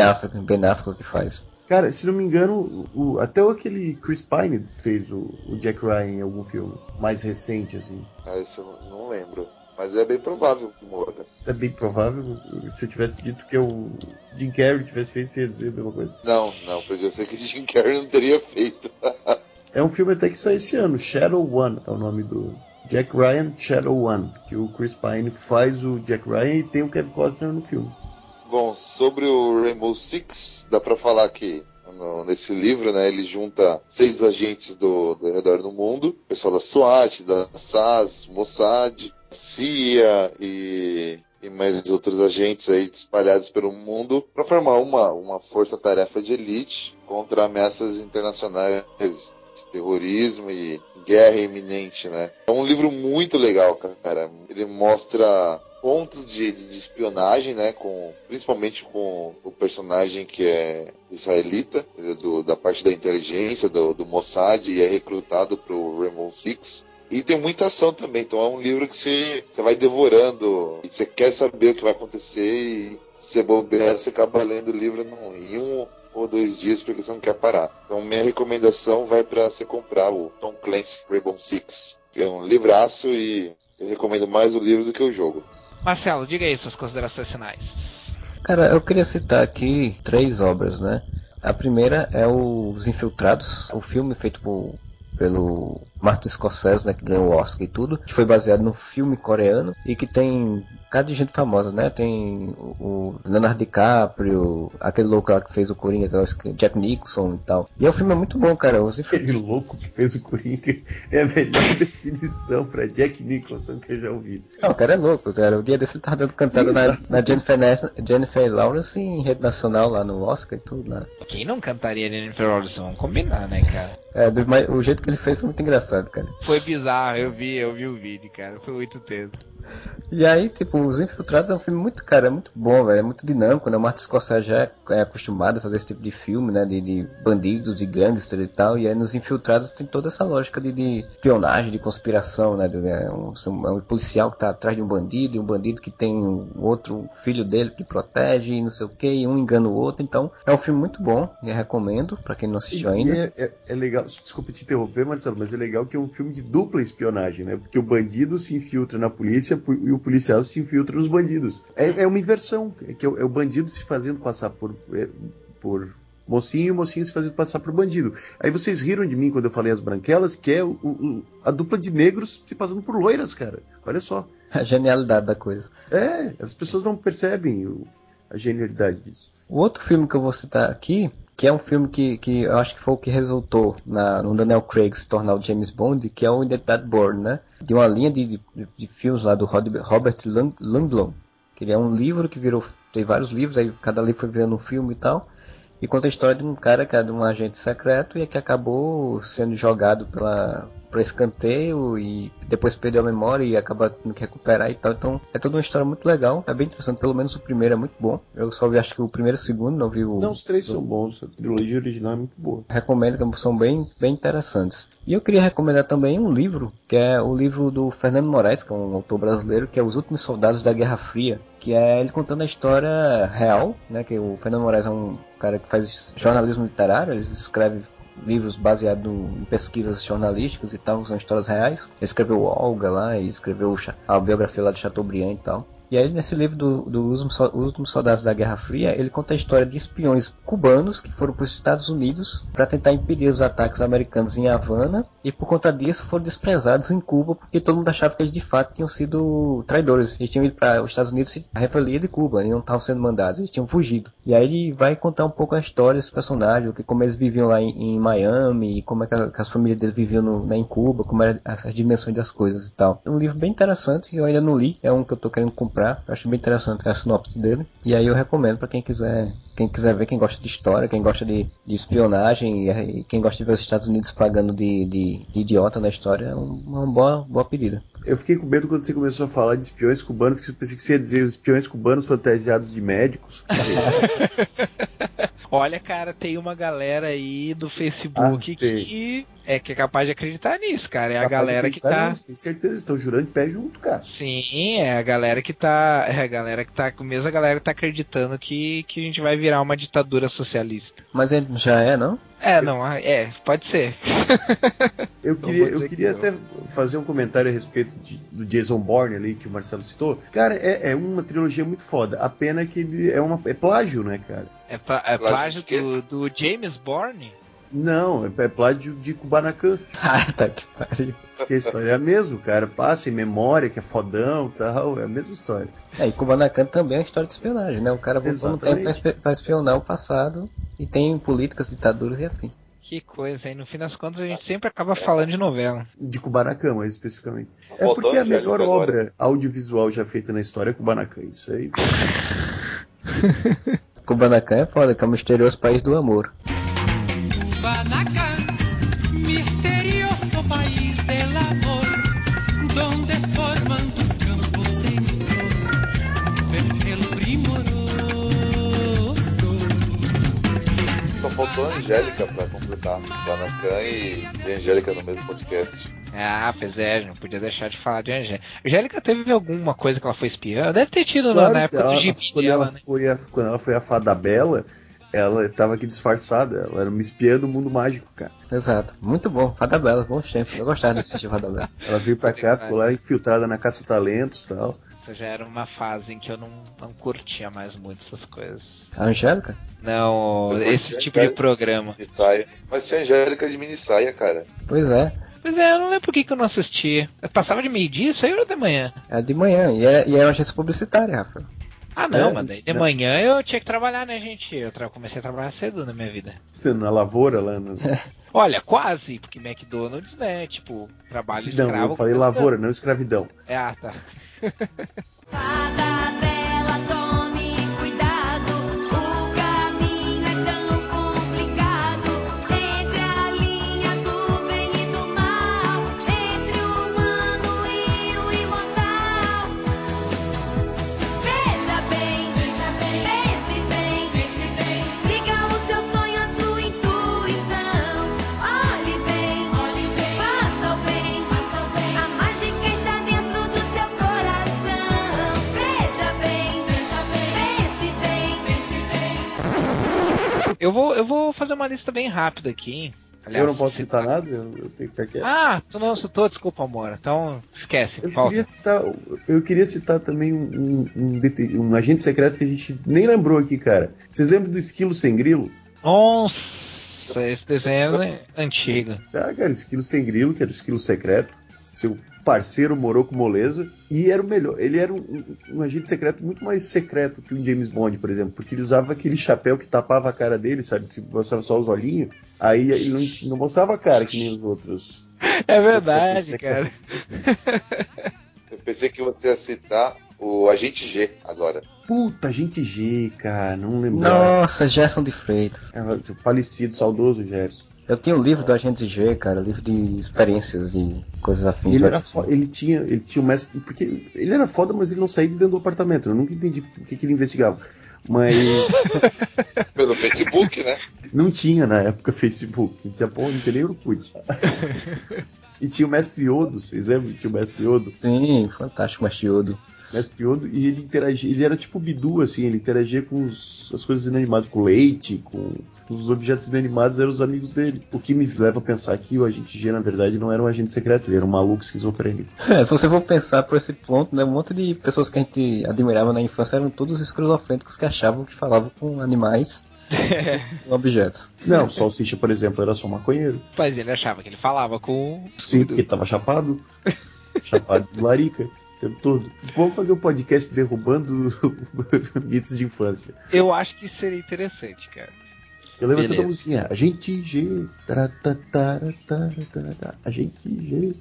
Ben Affleck que faz. Cara, se não me engano, até aquele Chris Pine fez o Jack Ryan em algum filme mais recente, assim. Isso eu não lembro. Mas é bem provável que morra. É bem provável. Se eu tivesse dito que o Jim Carrey tivesse feito, você ia dizer a mesma coisa. Não, podia ser que o Jim Carrey não teria feito. É um filme até que sai esse ano. Shadow One é o nome do Jack Ryan, Shadow One. Que o Chris Pine faz o Jack Ryan e tem o Kevin Costner no filme. Bom, sobre o Rainbow Six, dá pra falar que nesse livro, né, ele junta 6 agentes do redor do mundo, pessoal da SWAT, da SAS, Mossad, CIA e mais outros agentes aí espalhados pelo mundo para formar uma força-tarefa de elite contra ameaças internacionais de terrorismo e guerra iminente, né? É um livro muito legal, cara. Ele mostra pontos de espionagem, né? Principalmente com o personagem que é israelita, da parte da inteligência, do Mossad, e é recrutado pro Rainbow Six. E tem muita ação também, então é um livro que você vai devorando, e você quer saber o que vai acontecer, e se você bobear, você acaba lendo o livro em 1 ou 2 dias, porque você não quer parar. Então minha recomendação vai para você comprar o Tom Clancy Rainbow Six, que é um livraço, e eu recomendo mais o livro do que o jogo. Marcelo, diga aí suas considerações finais. Cara, eu queria citar aqui 3 obras, né? A primeira é Os Infiltrados, o filme feito pelo Martin Scorsese, né, que ganhou o Oscar e tudo, que foi baseado num filme coreano e que tem cada gente famosa, né? Tem o Leonardo DiCaprio, aquele louco lá que fez o Coringa, Jack Nicholson e tal. E o filme é muito bom, cara. Aquele louco que fez o Coringa é a melhor definição pra Jack Nicholson que eu já ouvi. Não, o cara é louco, cara. O dia desse ele tava dando cantada na Jennifer Lawrence em rede nacional lá no Oscar e tudo lá. Quem não cantaria Jennifer Lawrence? Vamos combinar, né, cara? O jeito que ele fez foi muito engraçado, cara. Foi bizarro, eu vi o vídeo, cara. Foi muito tenso. E aí, tipo, Os Infiltrados é um filme muito, cara, é muito bom, velho, é muito dinâmico, né? O Martin Scorsese já é acostumado a fazer esse tipo de filme, né? De bandidos, de gangster e tal. E aí nos Infiltrados tem toda essa lógica de espionagem, de conspiração, né? É um policial que tá atrás de um bandido, e um bandido que tem um outro filho dele que protege e não sei o que, e um engana o outro. Então, é um filme muito bom, e eu recomendo pra quem não assistiu ainda. É legal, desculpa te interromper, Marcelo, mas é legal que é um filme de dupla espionagem, né? Porque o bandido se infiltra na polícia e o policial se infiltra nos bandidos. É uma inversão, é o bandido se fazendo passar por mocinho e o mocinho se fazendo passar por bandido. Aí vocês riram de mim quando eu falei As Branquelas, que é a dupla de negros se passando por loiras, cara. Olha só. A genialidade da coisa. As pessoas não percebem a genialidade disso. O outro filme que eu vou citar aqui, que é um filme que eu acho que foi o que resultou no Daniel Craig se tornar o James Bond, que é o Identidade Bourne, né? De uma linha de filmes lá do Robert Ludlum, que ele é um livro que tem vários livros, aí cada livro foi virando um filme e tal, e conta a história de um cara que é de um agente secreto e que acabou sendo jogado para escanteio e depois perdeu a memória e acaba tendo que recuperar e tal. Então é toda uma história muito legal, é bem interessante, pelo menos o primeiro é muito bom. Eu só vi acho que o primeiro e o segundo, não vi o... Não, os três são bons, a trilogia original é muito boa. Recomendo, que são bem interessantes. E eu queria recomendar também um livro, que é o livro do Fernando Moraes, que é um autor brasileiro, que é Os Últimos Soldados da Guerra Fria, que é ele contando a história real, né, que o Fernando Moraes é um cara que faz jornalismo literário, ele escreve livros baseados em pesquisas jornalísticas e tal, são histórias reais. Ele escreveu Olga lá, e escreveu a biografia lá de Chateaubriand e tal. E aí nesse livro Os Últimos Soldados da Guerra Fria, ele conta a história de espiões cubanos que foram para os Estados Unidos para tentar impedir os ataques americanos em Havana, e por conta disso foram desprezados em Cuba, porque todo mundo achava que eles de fato tinham sido traidores. Eles tinham ido para os Estados Unidos a revelia de Cuba, e não estavam sendo mandados, eles tinham fugido. E aí ele vai contar um pouco a história dos personagens, como eles viviam lá em Miami, e como é que as famílias deles viviam em Cuba, como eram as dimensões das coisas e tal. É um livro bem interessante, que eu ainda não li, é um que eu tô querendo comprar. Eu acho bem interessante a sinopse dele. E aí eu recomendo para quem quiser ver, quem gosta de história, quem gosta de espionagem e quem gosta de ver os Estados Unidos pagando de idiota na história, é uma boa pedida. Eu fiquei com medo quando você começou a falar de espiões cubanos, que eu pensei que você ia dizer os espiões cubanos fantasiados de médicos. Olha, cara, tem uma galera aí do Facebook que é capaz de acreditar nisso, cara. É a galera que tá... Tem certeza, estão jurando de pé junto, cara. Sim, é a galera que tá... a mesma galera que tá acreditando que a gente vai virar uma ditadura socialista. Mas ele já é, não? Pode ser. Eu queria até fazer um comentário a respeito do Jason Bourne ali, que o Marcelo citou. Cara, é uma trilogia muito foda. A pena é que ele é plágio, né, cara? É plágio do James Bourne? Não, é plágio de Kubanacan. Tá que pariu. Que a história é a mesma, o cara passa em memória, que é fodão e tal, é a mesma história. E Kubanacan também é uma história de espionagem, né? O cara voltou no tempo pra espionar o passado, e tem políticas, ditaduras e afins. Que coisa, hein? No fim das contas a gente sempre acaba falando de novela. De Kubanacan, mais especificamente. É porque a melhor obra audiovisual já feita na história é Kubanacan, isso aí. Kubanacan é foda, que é o misterioso país do amor. Kubanacan, misterioso país del amor, donde forman dos campos em flor, vermelho primoroso. Só faltou a Angélica pra completar. Kubanacan e Angélica no mesmo podcast. Pois é, não podia deixar de falar de Angélica. Angélica teve alguma coisa que ela foi espiã? Deve ter tido na época do gibi dela, né? Quando ela foi a Fada Bela, ela tava aqui disfarçada, ela era uma espiã do mundo mágico, cara. Exato, muito bom, Fada Bela, bom tempo, eu gostava de assistir Fada Bela. Ela veio pra cá, ficou lá infiltrada na Caça-Talentos e tal. Isso já era uma fase em que eu não curtia mais muito essas coisas. A Angélica? Não, esse tipo de programa. Mas tinha Angélica de minissaia, cara. Pois é. Pois é, eu não lembro por que eu não assisti. Eu passava de meio-dia, isso aí era de manhã. É de manhã, e é uma agência publicitária, Rafa. Ah, não, mas daí de manhã eu tinha que trabalhar, né, gente? Eu comecei a trabalhar cedo na minha vida. Você na lavoura lá no... Olha, quase, porque McDonald's, né, tipo, trabalho escravo. Não, eu falei lavoura, não escravidão. Ah, tá. Fada bela, tome cuidado, o caminho é tão complicado. Entre a linha do bem e do mal, entre o humano e o imortal. Veja bem, pense bem, siga o seu sonho, a sua intuição. Olhe bem, faça o bem, a mágica está dentro do seu coração. Veja bem, pense bem. Eu vou fazer uma lista bem rápida aqui. Aliás, eu não posso citar nada? Eu tenho que ficar quieto. Ah, tu não citou, desculpa, amor. Então, esquece. Eu queria citar também um agente secreto que a gente nem lembrou aqui, cara. Vocês lembram do Esquilo Sem Grilo? Nossa, esse desenho é antigo. Ah, cara, Esquilo Sem Grilo, que era o Esquilo Secreto. Seu parceiro Moroco Moleza. E era o melhor. Ele era um agente secreto muito mais secreto que um James Bond, por exemplo. Porque ele usava aquele chapéu que tapava a cara dele, sabe? Que mostrava só os olhinhos. Aí ele não mostrava a cara que nem os outros. É verdade, cara. Eu pensei que você ia citar o Agente G agora. Puta, Agente G, cara. Não lembrava. Nossa, Gerson de Freitas. Falecido, saudoso Gerson. Eu tinha o livro do Agente G, cara, livro de experiências e coisas afins. Ele tinha o mestre, porque ele era foda, mas ele não saía de dentro do apartamento. Eu nunca entendi o que ele investigava. Mas pelo Facebook, né? Não tinha na época Facebook, não tinha nem Orkut. E tinha o Mestre Yodo, vocês lembram que tinha o Mestre Yodo? Sim, fantástico, Mestre Yodo. Mestre Yodo, e ele interagia, ele era tipo o Bidu, assim, ele interagia com as coisas inanimadas, com o leite, com os objetos inanimados, eram os amigos dele. O que me leva a pensar que o Agente G, na verdade, não era um agente secreto, ele era um maluco esquizofrênico. Se você for pensar por esse ponto, né, um monte de pessoas que a gente admirava na infância eram todos esquizofrênicos que achavam que falavam com animais. Com objetos. Não, Salsicha, por exemplo, era só maconheiro. Mas ele achava que ele falava com... Sim, porque ele tava chapado. Chapado de larica. O tempo todo. Vamos fazer um podcast derrubando mitos de infância. Eu acho que seria interessante, cara. Eu lembro toda a musiquinha. Agente G. Agente G.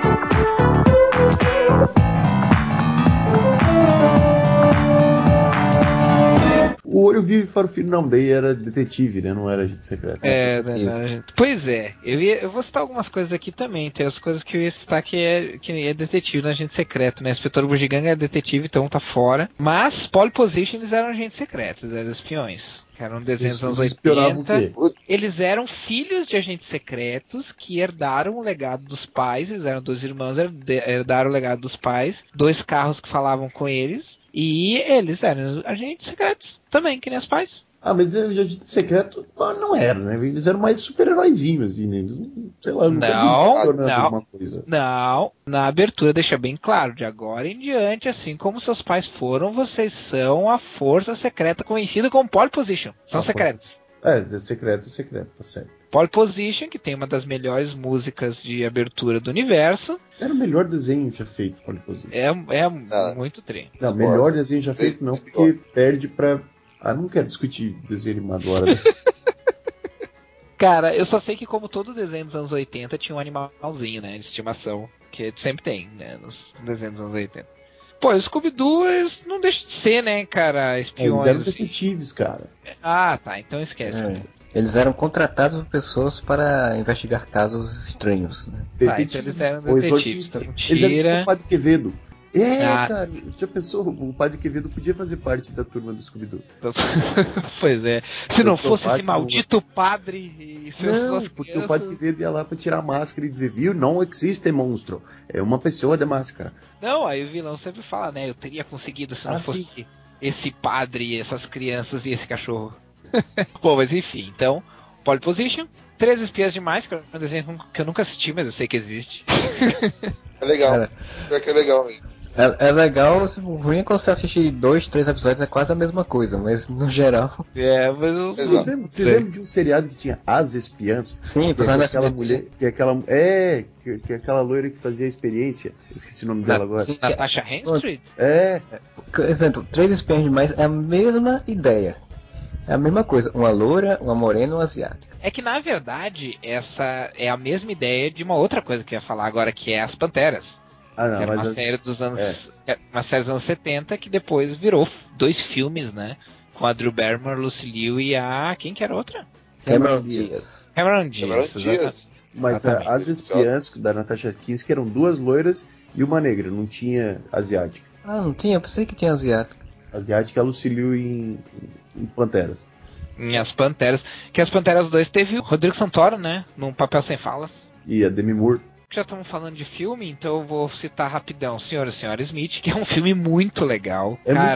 O Olho Vive para o Filho, não, daí era detetive, né? Não era agente secreto. Pois é, eu vou citar algumas coisas aqui também. Tem as coisas que eu ia citar que é detetive, não é agente secreto, né? Inspetor Bugiganga é detetive, então tá fora. Mas Pole Position eles eram agentes secretos, eles eram espiões. Eram desenhos dos anos 80. Eles eram filhos de agentes secretos que herdaram o legado dos pais. Eles eram 2 irmãos, herdaram o legado dos pais. 2 carros que falavam com eles. E eles eram agentes secretos também, que nem os pais. Ah, mas o agente secreto não era, né? Eles eram mais super-heróizinhos, assim, né? Eles, sei lá, não. Na abertura deixa bem claro, de agora em diante, assim como seus pais foram, vocês são a força secreta conhecida como Pole Position. São secretos. É secreto, tá certo. Pole Position, que tem uma das melhores músicas de abertura do universo. Era o melhor desenho já feito, Pole Position. É muito trem. Não, melhor desenho já feito não, porque perde pra... Ah, não quero discutir desenho animado agora. Né? Cara, eu só sei que como todo desenho dos anos 80 tinha um animalzinho, né, de estimação, que sempre tem, né, nos desenhos dos anos 80. Pô, os Scooby-Doo, eles não deixam de ser, né, cara, espiões. Eles eram detetives, cara. Ah, tá, então esquece. Eles eram contratados por pessoas para investigar casos estranhos, né? Tá, então eles eram detetives. Eles eram tipo o Padre Quevedo. Cara, já pensou? O Padre Quevedo podia fazer parte da turma do Scooby-Doo. Pois é. Se não fosse esse maldito padre e suas porque crianças... o Padre Quevedo ia lá pra tirar a máscara e dizer, viu, não existe monstro. É uma pessoa de máscara. Não, aí o vilão sempre fala, né? Eu teria conseguido se não fosse esse padre, essas crianças e esse cachorro. Bom, mas enfim, então, Pole Position, 3 Espiãs Demais, que é um desenho que eu nunca assisti, mas eu sei que existe. É legal. É legal mesmo. É legal, o ruim é quando você assistir 2, 3 episódios, é quase a mesma coisa, mas no geral. Mas eu... Vocês lembram de um seriado que tinha As Espiãs? Sim, que é aquela mulher, que é aquela loira que fazia a experiência. Eu esqueci o nome dela agora. Sim, Natasha Henstridge? Exemplo, 3 Espiãs Demais é a mesma ideia. É a mesma coisa, uma loura, uma morena e uma asiática. É que na verdade essa é a mesma ideia de uma outra coisa que eu ia falar agora, que é As Panteras. Não, que era uma série dos anos. Uma série dos anos 70 que depois virou 2 filmes, né? Com a Drew Barrymore, Lucy Liu e a. Quem que era outra? Cameron Diaz. Cameron Diaz. Mas As Espiãs da Natasha Kinski eram 2 loiras e uma negra, não tinha asiática. Não tinha, eu pensei que tinha asiática. Asiática é a Lucy Liu em Panteras. Em As Panteras. Que As Panteras 2 teve o Rodrigo Santoro, né? Num papel sem falas. E a Demi Moore. Já estamos falando de filme, então eu vou citar rapidão Senhor e Senhora Smith, que é um filme muito legal.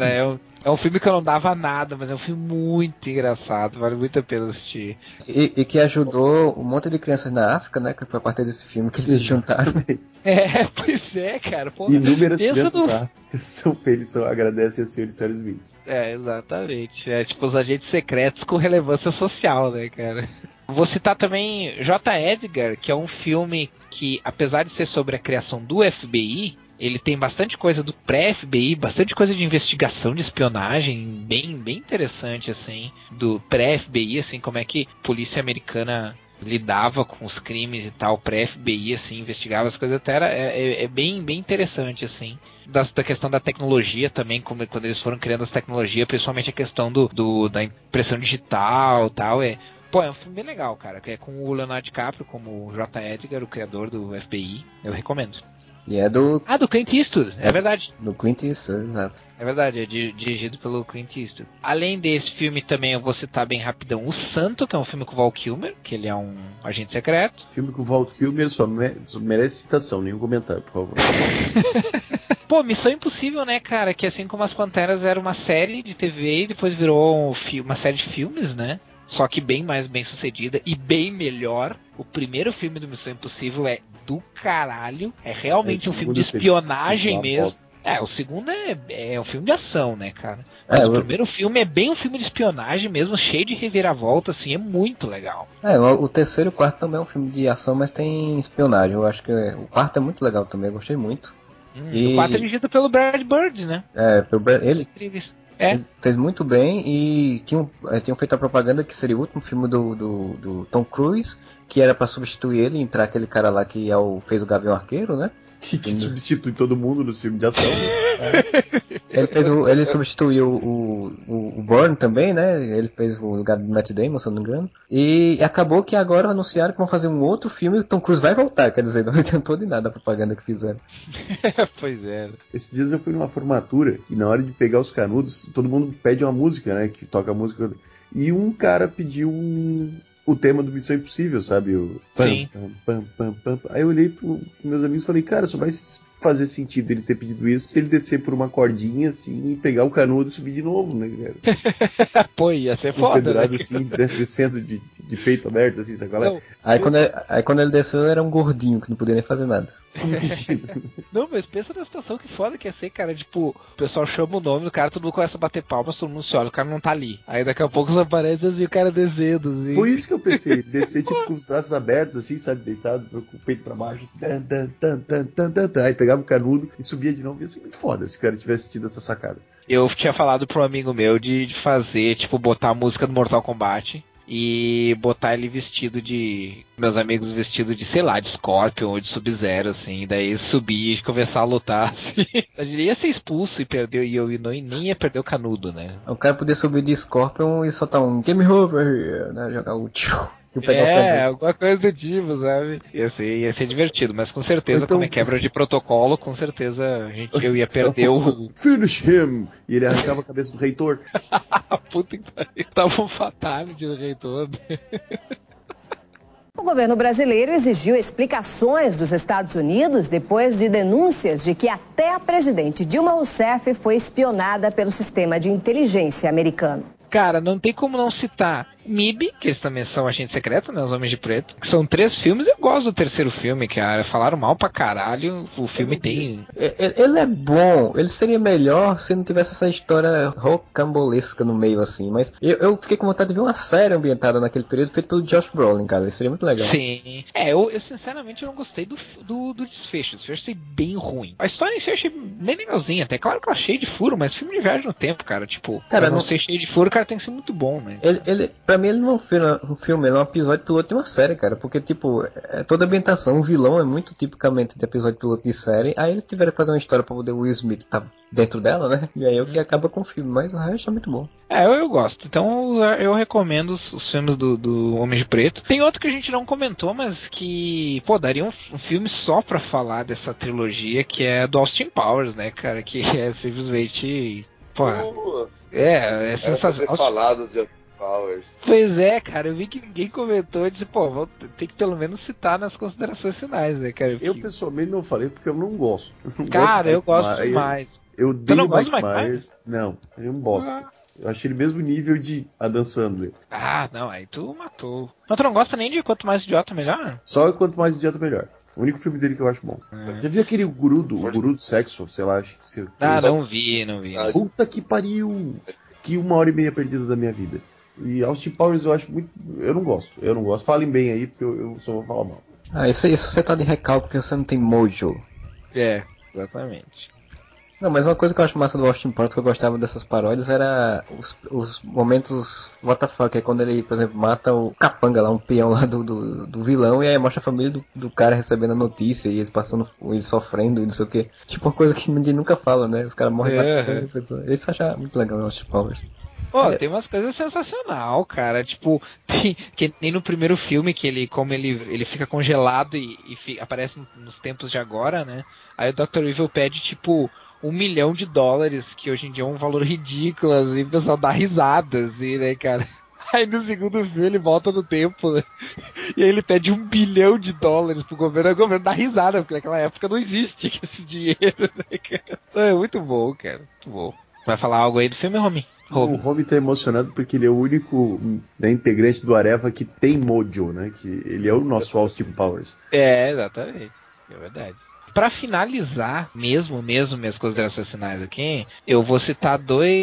É um filme que eu não dava nada, mas é um filme muito engraçado, vale muito a pena assistir. E que ajudou um monte de crianças na África, né? Que foi a partir desse filme que eles se juntaram. Pois é, cara. Pô, inúmeras crianças da África são felizes, agradecem a Senhor e Senhora Smith. Exatamente. É tipo os agentes secretos com relevância social, né, cara? Vou citar também J. Edgar, que é um filme que, apesar de ser sobre a criação do FBI, ele tem bastante coisa do pré-FBI, bastante coisa de investigação, de espionagem, bem interessante, assim, do pré-FBI, assim, como é que a polícia americana lidava com os crimes e tal, pré-FBI, assim, investigava as coisas, até é bem interessante, assim. Da questão da tecnologia também, como quando eles foram criando as tecnologias, principalmente a questão da impressão digital e tal, é um filme bem legal, cara, que é com o Leonardo DiCaprio como o J. Edgar, o criador do FBI, eu recomendo. E é do Clint Eastwood, é verdade. Do Clint Eastwood, exato. É verdade, é dirigido pelo Clint Eastwood. Além desse filme também eu vou citar bem rapidão O Santo, que é um filme com o Val Kilmer, que ele é um agente secreto. Filme com o Val Kilmer só merece citação, nenhum comentário, por favor. Pô, Missão Impossível, né, cara, que assim como As Panteras era uma série de TV e depois virou uma série de filmes, né? Só que bem mais bem sucedida e bem melhor. O primeiro filme do Missão Impossível é do caralho. É realmente um filme de espionagem mesmo. O segundo é um filme de ação, né, cara? Mas o primeiro filme é bem um filme de espionagem mesmo, cheio de reviravolta, assim, é muito legal. O terceiro e o quarto também é um filme de ação, mas tem espionagem. Eu acho que o quarto é muito legal também, eu gostei muito. O quarto é dirigido pelo Brad Bird, né? Ele fez muito bem e tinham feito a propaganda que seria o último filme do Tom Cruise, que era pra substituir ele, entrar aquele cara lá que fez o Gavião Arqueiro, né? Que substitui todo mundo no filme de ação. Ele substituiu o Bourne também, né? Ele fez o lugar do Matt Damon, se eu não me engano. E acabou que agora anunciaram que vão fazer um outro filme e o Tom Cruise vai voltar. Quer dizer, não adiantou de nada a propaganda que fizeram. Pois é. Esses dias eu fui numa formatura e na hora de pegar os canudos, todo mundo pede uma música, né? Que toca a música. E um cara pediu o tema do Missão Impossível, sabe? Sim. Aí eu olhei pros meus amigos e falei, cara, só vai fazer sentido ele ter pedido isso se ele descer por uma cordinha assim e pegar o canudo e subir de novo, né, cara? Pô, ia ser foda, né? Assim, descendo de peito aberto, assim, sabe qual é? Aí quando ele desceu, era um gordinho que não podia nem fazer nada. Não, mas pensa na situação que foda que ia ser, cara. Tipo, o pessoal chama o nome do cara, todo mundo começa a bater palmas, todo mundo se olha, o cara não tá ali. Aí daqui a pouco aparece assim, o cara descendo, assim. Foi isso que eu pensei, descer tipo com os braços abertos, assim, sabe, deitado, com o peito pra baixo, aí pegava o canudo e subia de novo. Ia ser muito foda se o cara tivesse tido essa sacada. Eu tinha falado pra um amigo meu de fazer, tipo, botar a música do Mortal Kombat e botar ele vestido de... Meus amigos vestidos de, sei lá, de Scorpion ou de Sub-Zero, assim. Daí subir e começar a lutar, assim. Ele ia ser expulso e perdeu, e nem ia perder o canudo, né? O cara podia subir de Scorpion e soltar um Game Over, né? Jogar o tio. Alguma coisa do tipo, sabe? Ia ser divertido, mas com certeza, então, como é quebra de protocolo, com certeza eu ia perder o... Finish him! E ele arrancava a cabeça do reitor. Puta que pariu. Tava um fatality do reitor. O governo brasileiro exigiu explicações dos Estados Unidos depois de denúncias de que até a presidente Dilma Rousseff foi espionada pelo sistema de inteligência americano. Cara, não tem como não citar MIB, que eles também são agentes secretos, né? Os Homens de Preto. Que são 3 filmes. Eu gosto do terceiro filme, cara. Falaram mal pra caralho. O filme tem... Ele é bom. Ele seria melhor se não tivesse essa história rocambolesca no meio, assim. Mas eu fiquei com vontade de ver uma série ambientada naquele período feita pelo Josh Brolin, cara. Isso seria muito legal. Sim. Eu sinceramente não gostei do desfecho. O desfecho achei bem ruim. A história em si eu achei bem legalzinha. Até claro que ela é cheia de furo, mas filme de viagem no tempo, cara. Tipo, cara, não ser cheio de furo, o cara tem que ser muito bom, né? Pra mim ele não é um filme, ele é um episódio piloto de uma série, cara. Porque, tipo, toda a ambientação, o vilão é muito tipicamente de episódio piloto de série. Aí eles tiveram que fazer uma história pra poder o Will Smith estar dentro dela, né? E aí é o que acaba com o filme. Mas o resto é muito bom. Eu gosto. Então eu recomendo os filmes do Homem de Preto. Tem outro que a gente não comentou, mas que, pô, daria um filme só pra falar dessa trilogia, que é do Austin Powers, né, cara? Que é simplesmente... Pô, é sensacional. Falado de Austin Powers. Pois é, cara, eu vi que ninguém comentou e disse, pô, vou ter que pelo menos citar nas considerações finais, né, cara? Eu pessoalmente não falei porque eu não gosto. Eu gosto demais. Eu odeio o Mike Mike Myers. Não, ele não gosta. Eu achei ele mesmo nível de Adam Sandler. Não, aí tu matou. Mas tu não gosta nem de Quanto Mais Idiota Melhor? Só Quanto Mais Idiota Melhor. O único filme dele que eu acho bom. Já viu aquele Guru do sexo, sei lá, acho que não vi. Puta que pariu! Que 1h30 perdida da minha vida. E Austin Powers eu acho muito... Eu não gosto. Falem bem aí, porque eu só vou falar mal. Isso você tá de recalque porque você não tem mojo. Exatamente. Não, mas uma coisa que eu acho massa do Austin Powers, que eu gostava dessas paródias, era os momentos WTF, é quando ele, por exemplo, mata o capanga lá, um peão lá do vilão, e aí mostra a família do cara recebendo a notícia, e eles passando, ele sofrendo, e não sei o que. Tipo uma coisa que ninguém nunca fala, né? Os caras morrem participando. Isso eu acho muito legal no Austin Powers. Tem umas coisas sensacional, cara. Tipo, que nem no primeiro filme, que ele fica congelado e aparece nos tempos de agora, né? Aí o Dr. Evil pede, tipo, $1 milhão, que hoje em dia é um valor ridículo, assim, o pessoal dá risada, assim, né, cara? Aí no segundo filme ele volta no tempo, né? E aí ele pede $1 bilhão pro governo, e o governo dá risada, porque naquela época não existe esse dinheiro, né, cara? É muito bom, cara, muito bom. Vai falar algo aí do filme, Romy? O Romy tá emocionado porque ele é o único integrante do Areva que tem mojo, né? Que ele é o nosso Austin Powers. Exatamente. É verdade. Pra finalizar, mesmo minhas considerações finais aqui, eu vou citar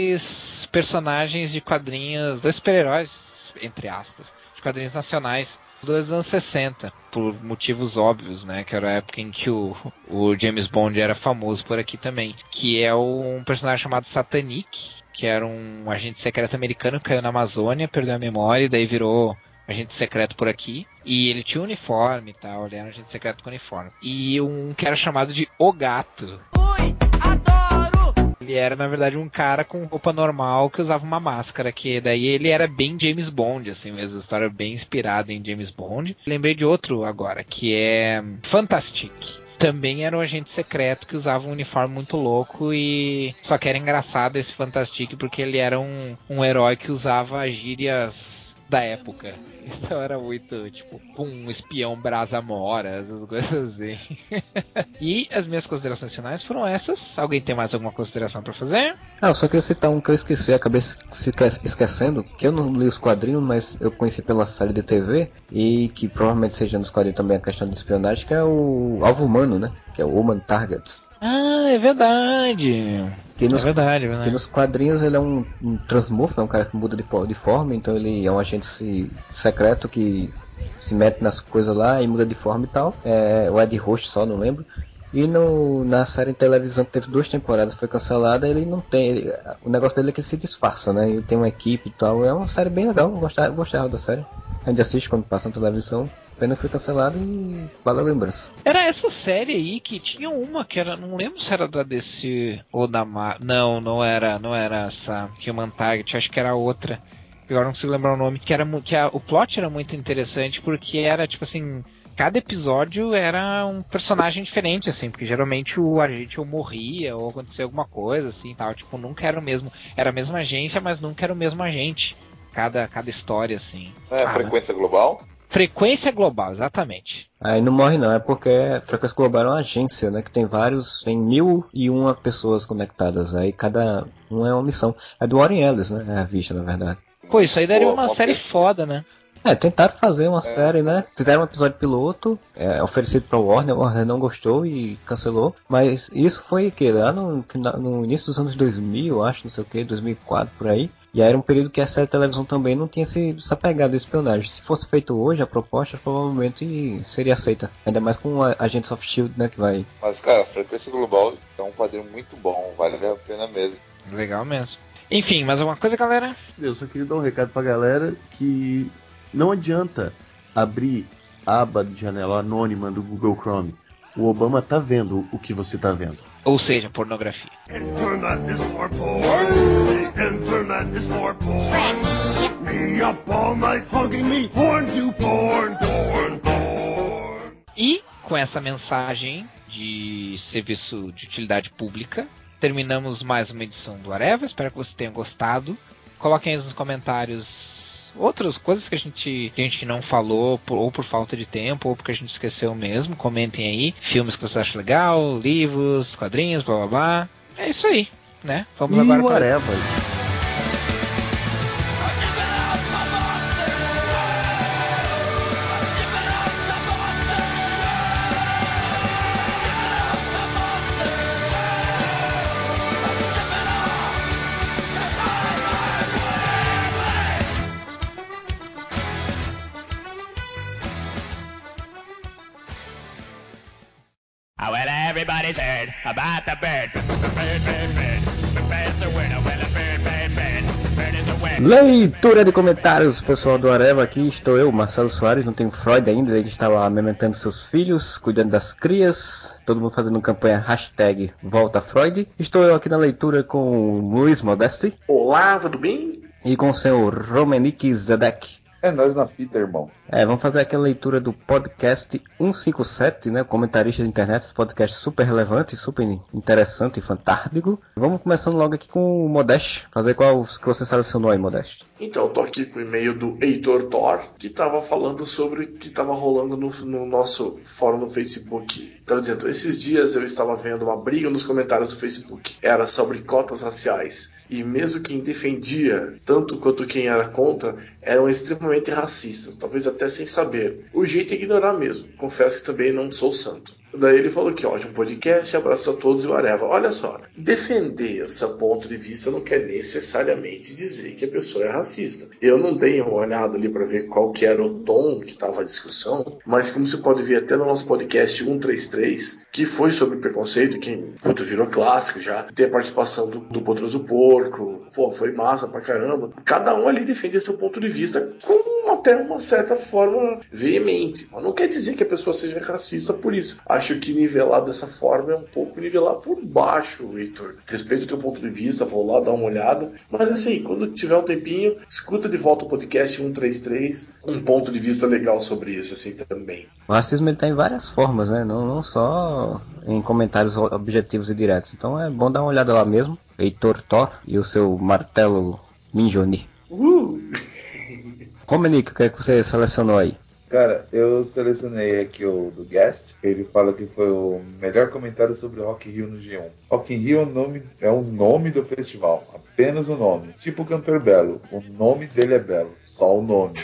2 personagens de quadrinhos, 2 super-heróis, entre aspas, de quadrinhos nacionais, dos anos 60, por motivos óbvios, né, que era a época em que o James Bond era famoso por aqui também, que é um personagem chamado Satanic, que era um agente secreto americano que caiu na Amazônia, perdeu a memória e daí virou agente secreto por aqui, e ele tinha um uniforme e tal, ele era um agente secreto com uniforme. E um que era chamado de O Gato. Ui, adoro! Ele era, na verdade, um cara com roupa normal que usava uma máscara, que daí ele era bem James Bond, assim mesmo, a história bem inspirada em James Bond. Lembrei de outro agora, que é Fantastic. Também era um agente secreto que usava um uniforme muito louco e... Só que era engraçado esse Fantastic porque ele era um herói que usava gírias da época. Então era muito, tipo, um espião brasa-mora, essas coisas assim. E as minhas considerações finais foram essas. Alguém tem mais alguma consideração pra fazer? Eu só queria citar um que eu esqueci, acabei esquecendo, que eu não li os quadrinhos, mas eu conheci pela série de TV, e que provavelmente seja nos quadrinhos também a questão de espionagem, que é o Alvo Humano, né? Que é o Human Target. É verdade. Que nos quadrinhos ele é um transmorfo, é um cara que muda de forma, então ele é um agente secreto que se mete nas coisas lá e muda de forma e tal. O Ed Host só, não lembro. E na série de televisão que teve 2 temporadas, foi cancelada, ele não tem... o negócio dele é que ele se disfarça, né? Ele tem uma equipe e tal. É uma série bem legal, eu gostava da série. A gente assiste quando passa na televisão. Pena que foi cancelado e vale a lembrança. Era essa série aí que tinha uma que era... Não lembro se era da DC ou da Marvel. Não era essa Human Target, acho que era outra. Agora não consigo lembrar o nome. O plot era muito interessante porque era tipo assim... Cada episódio era um personagem diferente, assim, porque geralmente o agente ou morria ou acontecia alguma coisa, assim, tal. Tipo, nunca era o mesmo... Era a mesma agência, mas nunca era o mesmo agente. Cada história, assim. Frequência global? Frequência global, exatamente. Aí não morre não, é porque Frequência Global é uma agência, né, que tem 1.001 pessoas conectadas, aí cada um é uma missão. É do Warren Ellis, né, é a revista, na verdade. Pô, isso aí daria uma série foda, né? Tentaram fazer uma série, né? Fizeram um episódio piloto, oferecido pra Warner, a Warner não gostou e cancelou. Mas isso foi o quê? Lá no início dos anos 2000, acho, não sei o que, 2004, por aí. E aí era um período que a série de televisão também não tinha essa pegada de espionagem. Se fosse feito hoje, a proposta provavelmente seria aceita. Ainda mais com a Agents of S.H.I.E.L.D., né, que vai... Mas, cara, Frequência Global é um quadrinho muito bom, vale a pena mesmo. Legal mesmo. Enfim, mais alguma coisa, galera? Eu só queria dar um recado pra galera que não adianta abrir a aba de janela anônima do Google Chrome. O Obama tá vendo o que você tá vendo. Ou seja, pornografia. Internet is for porn. The internet is for porn. Me up all night hugging me, porn to porn, porn, porn. E com essa mensagem de serviço de utilidade pública, terminamos mais uma edição do Areva. Espero que vocês tenham gostado. Coloquem aí nos comentários outras coisas que a gente não falou, ou por falta de tempo, ou porque a gente esqueceu mesmo. Comentem aí filmes que vocês acham legal, livros, quadrinhos, blá blá blá. É isso aí, né? Vamos agora o Areva. Well, everybody's heard about the bird. The bird's a winner. Well, a bird is a winner. Leitura de comentários, pessoal do Areva. Aqui estou eu, Marcelo Soares. Não tenho Freud ainda, ele está lá amamentando seus filhos, cuidando das crias. Todo mundo fazendo campanha hashtag Volta Freud. Estou eu aqui na leitura com o Luiz Modesti. Olá, tudo bem? E com o senhor Romenik Zedek. É nós na fita, irmão. Vamos fazer aquela leitura do podcast 157, né? Comentarista de internet, esse podcast super relevante, super interessante e fantástico. Vamos começando logo aqui com o Modeste. Fazer qual que você selecionou aí, Modeste? Então, eu tô aqui com o e-mail do Heitor Thor, que tava falando sobre o que tava rolando no nosso fórum no Facebook. Tava dizendo, esses dias eu estava vendo uma briga nos comentários do Facebook. Era sobre cotas raciais. E mesmo quem defendia, tanto quanto quem era contra, eram extremamente racistas, talvez até sem saber. O jeito é ignorar mesmo. Confesso que também não sou santo. Daí ele falou que ótimo podcast, abraço a todos e o Areva. Olha só, defender o seu ponto de vista não quer necessariamente dizer que a pessoa é racista. Eu não dei uma olhada ali para ver qual que era o tom que estava a discussão, mas como você pode ver até no nosso podcast 133, que foi sobre preconceito, que virou clássico já, tem a participação do Poderoso Porco, foi massa pra caramba. Cada um ali defende seu ponto de vista com até uma certa forma veemente, mas não quer dizer que a pessoa seja racista por isso. Acho que nivelar dessa forma é um pouco nivelar por baixo, Heitor. Respeito o teu ponto de vista, vou lá dar uma olhada. Mas assim, quando tiver um tempinho, escuta de volta o podcast 133, um ponto de vista legal sobre isso, assim, também. O racismo ele tá em várias formas, né? Não só em comentários objetivos e diretos. Então é bom dar uma olhada lá mesmo. Heitor Thor e o seu martelo Minjoni. Romenik, o que é que você selecionou aí? Cara, eu selecionei aqui o do Guest. Ele fala que foi o melhor comentário sobre Rock in Rio no G1. Rock in Rio é o nome do festival, apenas o nome. Tipo o cantor Belo, o nome dele é Belo, só o nome.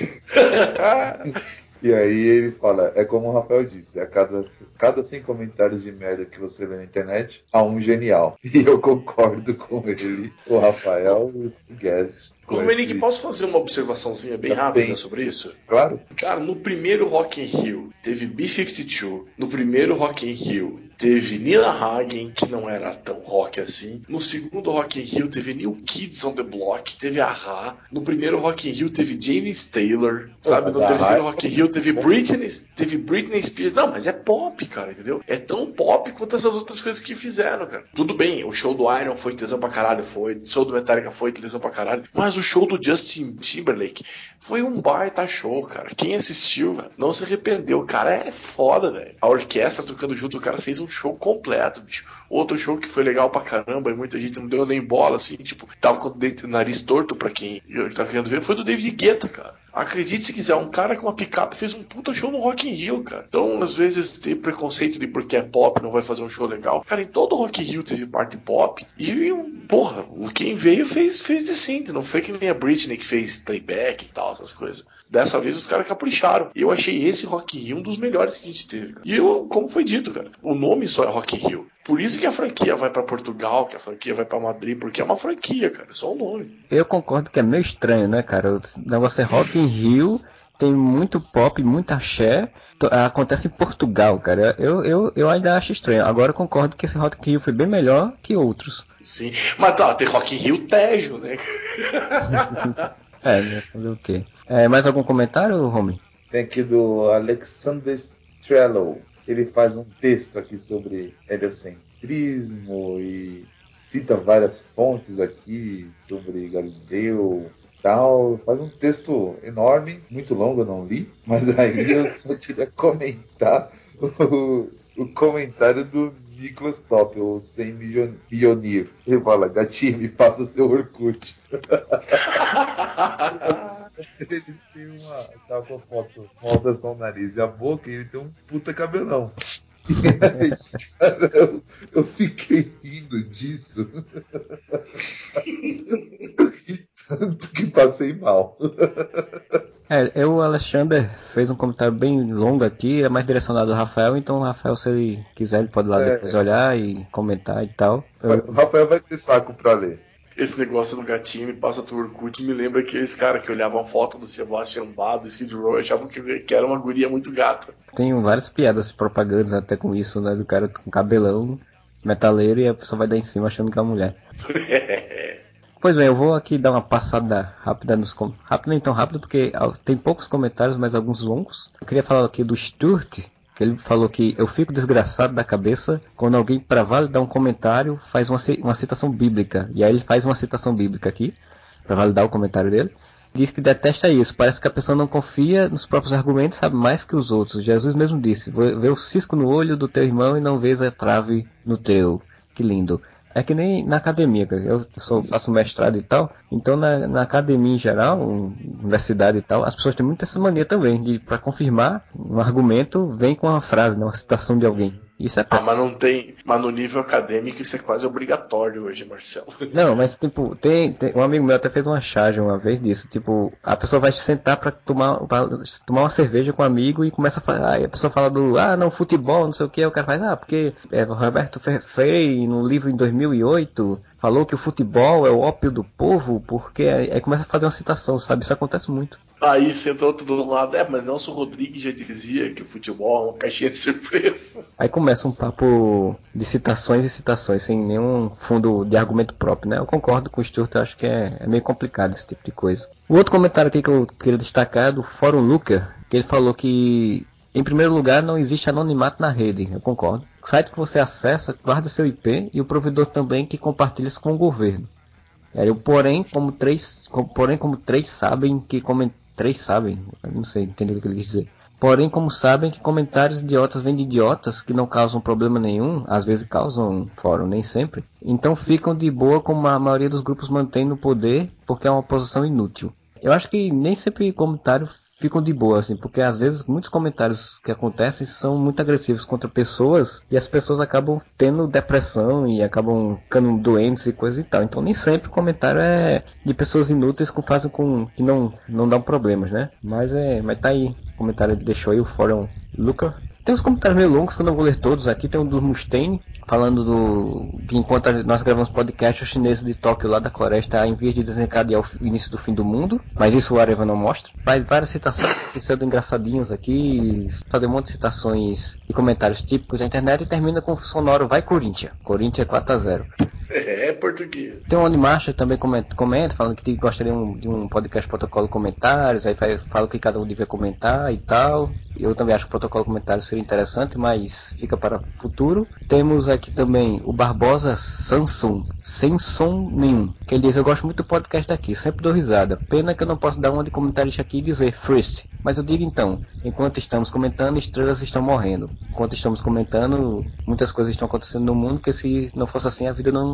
E aí ele fala, é como o Rafael disse, a cada 100 comentários de merda que você vê na internet, há um genial. E eu concordo com ele, o Rafael e o Guest. Domenique, posso fazer uma observaçãozinha bem rápida sobre isso? Claro. Cara, no primeiro Rock in Rio teve B-52, no primeiro Rock in Rio teve Nina Hagen, que não era tão rock assim. No segundo Rock in Rio teve New Kids on the Block, teve A-Ha. No primeiro Rock in Rio teve James Taylor, sabe? No terceiro Rock in Rio teve Britney Spears. Não, mas é pop, cara, entendeu? É tão pop quanto essas outras coisas que fizeram, cara. Tudo bem, o show do Iron foi tesão pra caralho, o show do Metallica foi tesão pra caralho, mas o show do Justin Timberlake foi um baita show, cara. Quem assistiu, velho, não se arrependeu. O cara é foda, velho. A orquestra tocando junto, o cara fez um show completo, bicho. Outro show que foi legal pra caramba e muita gente não deu nem bola, assim, tipo, tava com o nariz torto pra quem tá querendo ver, foi do David Guetta, cara. Acredite se quiser, um cara com uma picape fez um puta show no Rock in Rio, cara. Então, às vezes, tem preconceito de porque é pop, não vai fazer um show legal. Cara, em todo o Rock in Rio teve parte pop. E, porra, quem veio fez decente. Não foi que nem a Britney que fez playback e tal, essas coisas. Dessa vez os caras capricharam. Eu achei esse Rock in Rio um dos melhores que a gente teve, cara. E como foi dito, cara, o nome só é Rock in Rio. Por isso que a franquia vai pra Portugal, que a franquia vai pra Madrid, porque é uma franquia, cara, só o nome. Eu concordo que é meio estranho, né, cara? O negócio é Rock in Rio, tem muito pop, muito axé, acontece em Portugal, cara. Eu ainda acho estranho. Agora eu concordo que esse Rock in Rio foi bem melhor que outros. Sim, mas tá, tem Rock in Rio Tejo, né? Né, fazer o quê? Mais algum comentário, Romy? Tem aqui do Alexander Strello. Ele faz um texto aqui sobre heliocentrismo e cita várias fontes aqui sobre Galileu e tal. Faz um texto enorme, muito longo, eu não li, mas aí eu só queria comentar o comentário do Nicholas Top, o Sem Millionaire. Ele fala: gatinho, me passa seu Orkut. Ele tem uma foto, mostra só o nariz e a boca, e ele tem um puta cabelão. E aí, cara, eu fiquei rindo disso. Eu ri tanto que passei mal. O Alexander fez um comentário bem longo aqui, é mais direcionado ao Rafael, então o Rafael, se ele quiser, ele pode ir lá depois olhar e comentar e tal. O Rafael vai ter saco pra ler. Esse negócio do gatinho me passa do Orkut, me lembra aqueles caras que olhavam a foto do Sebastian Bach, do Skid Row, achavam que era uma guria muito gata. Tem várias piadas, propagandas até com isso, né, do cara com cabelão, metaleiro, e a pessoa vai dar em cima achando que é uma mulher. Pois bem, eu vou aqui dar uma passada rápida nos comentários. Rápido, nem tão rápido, porque tem poucos comentários, mas alguns longos. Eu queria falar aqui do Stuart, que ele falou que eu fico desgraçado da cabeça quando alguém, para validar um comentário, faz uma citação bíblica. E aí ele faz uma citação bíblica aqui, para validar o comentário dele. Diz que detesta isso, parece que a pessoa não confia nos próprios argumentos, sabe mais que os outros. Jesus mesmo disse: vê o cisco no olho do teu irmão e não vês a trave no teu. Que lindo. É que nem na academia, cara. Eu faço mestrado e tal, então na academia em geral, universidade e tal, as pessoas têm muito essa mania também, de para confirmar um argumento, vem com uma frase, né, uma citação de alguém. Isso é mas no nível acadêmico isso é quase obrigatório hoje, Marcelo. Não, mas tipo, tem um amigo meu até fez uma charge uma vez disso, tipo, a pessoa vai te sentar pra tomar uma cerveja com um amigo e começa a falar, aí a pessoa fala não, futebol, não sei o que, o cara faz, porque Roberto Freire, no livro em 2008, falou que o futebol é o ópio do povo, porque aí começa a fazer uma citação, sabe, isso acontece muito. Aí senta outro do lado, mas Nelson Rodrigues já dizia que o futebol é uma caixinha de surpresa. Aí começa um papo de citações e citações, sem nenhum fundo de argumento próprio, né? Eu concordo com o Stuart, eu acho que é meio complicado esse tipo de coisa. O outro comentário aqui que eu queria destacar é do Fórum Luca, que ele falou que, em primeiro lugar, não existe anonimato na rede, eu concordo. O site que você acessa guarda seu IP e o provedor também que compartilha isso com o governo. Porém, como três sabem que três sabem, eu não sei entender o que ele quis dizer. Porém, como sabem que comentários idiotas vêm de idiotas que não causam problema nenhum, às vezes causam fórum, nem sempre, então ficam de boa como a maioria dos grupos mantém no poder, porque é uma oposição inútil. Eu acho que nem sempre comentários ficam de boa, assim, porque às vezes muitos comentários que acontecem são muito agressivos contra pessoas e as pessoas acabam tendo depressão e acabam ficando doentes e coisa e tal. Então nem sempre o comentário é de pessoas inúteis que fazem que não dão problemas, né? Mas tá aí, o comentário ele deixou aí, o Fórum Luca. Tem uns comentários meio longos que eu não vou ler todos aqui. Tem um do Mustaine, falando que enquanto nós gravamos podcast, os chineses de Tóquio, lá da Coreia, está em vias de desencadear o início do fim do mundo. Mas isso o Areva não mostra. Faz várias citações pseudo engraçadinhas aqui, fazer um monte de citações e comentários típicos da internet e termina com o sonoro vai Corinthians. Corinthians é 4-0. É português. Tem um Oni Marcha também comenta, falando que gostaria de um podcast protocolo comentários, aí fala o que cada um devia comentar e tal. Eu também acho que o protocolo comentário seria interessante, mas fica para o futuro. Temos aqui também o Barbosa Samson, sem som nenhum, que ele diz: eu gosto muito do podcast daqui, sempre dou risada. Pena que eu não posso dar uma de comentarista aqui e dizer first. Mas eu digo então, enquanto estamos comentando, estrelas estão morrendo. Enquanto estamos comentando, muitas coisas estão acontecendo no mundo, que se não fosse assim a vida não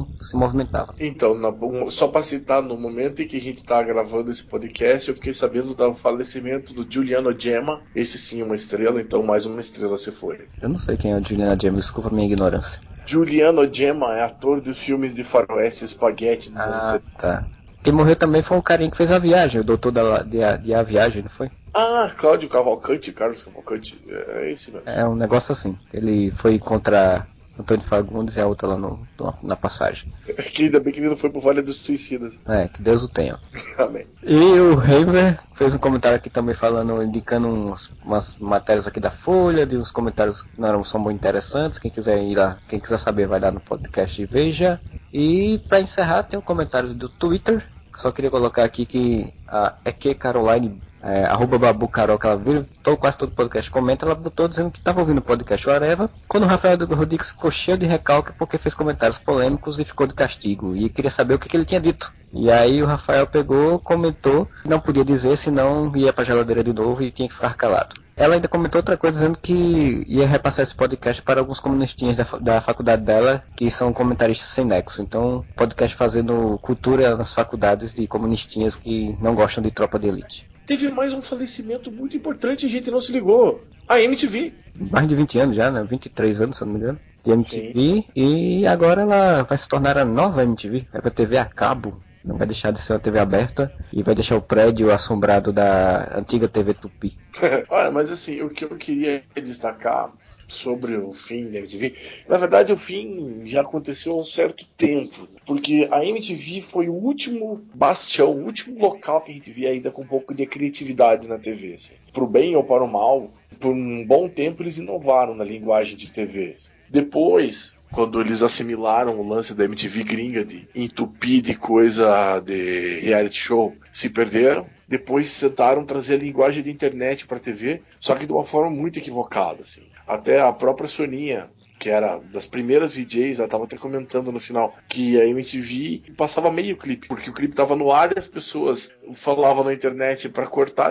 não se movimentava. Então, só para citar, no momento em que a gente tá gravando esse podcast, eu fiquei sabendo do falecimento do Giuliano Gemma. Esse sim é uma estrela, então mais uma estrela se foi. Eu não sei quem é o Giuliano Gemma, desculpa a minha ignorância. Giuliano Gemma é ator de filmes de faroeste espaguete dos anos 70. Tá. Quem morreu também foi um carinha que fez A Viagem, o doutor de A Viagem, não foi? Cláudio Cavalcante, Carlos Cavalcante, é esse mesmo. É um negócio assim, ele foi contra Antônio Fagundes e a outra lá na passagem. Que ainda bem que ele não foi pro Vale dos Suicidas. Que Deus o tenha. Amém. E o Heimer fez um comentário aqui também indicando umas matérias aqui da Folha, de uns comentários que são muito interessantes. Quem quiser ir lá, quem quiser saber vai lá no podcast e veja. E para encerrar tem um comentário do Twitter. Só queria colocar aqui que a EQ Caroline, @Babu Carol, que ela vira quase todo podcast comenta, ela botou dizendo que estava ouvindo o podcast Areva, quando o Rafael Rodrigues ficou cheio de recalque porque fez comentários polêmicos e ficou de castigo, e queria saber o que ele tinha dito. E aí o Rafael comentou que não podia dizer, senão ia pra geladeira de novo e tinha que ficar calado. Ela ainda comentou outra coisa, dizendo que ia repassar esse podcast para alguns comunistinhas da faculdade dela, que são comentaristas sem nexo. Então, podcast fazendo cultura nas faculdades de comunistinhas que não gostam de Tropa de Elite. Teve mais um falecimento muito importante e a gente não se ligou. A MTV. Mais de 20 anos já, né? 23 anos, se eu não me engano. De MTV. Sim. E agora ela vai se tornar a nova MTV. É pra TV a cabo. Não vai deixar de ser uma TV aberta e vai deixar o prédio assombrado da antiga TV Tupi. Olha, mas assim, o que eu queria destacar sobre o fim da MTV, na verdade o fim já aconteceu há um certo tempo, porque a MTV foi o último bastião, o último local que a gente via ainda com um pouco de criatividade na TV, assim. Pro bem ou para o mal, por um bom tempo eles inovaram na linguagem de TV. Depois, quando eles assimilaram o lance da MTV gringa de entupir de coisa de reality show, se perderam. Depois tentaram trazer a linguagem da internet para a TV, só que de uma forma muito equivocada, assim. Até a própria Soninha, que era das primeiras VJs, ela estava até comentando no final que a MTV passava meio clipe, porque o clipe estava no ar e as pessoas falavam na internet para cortar,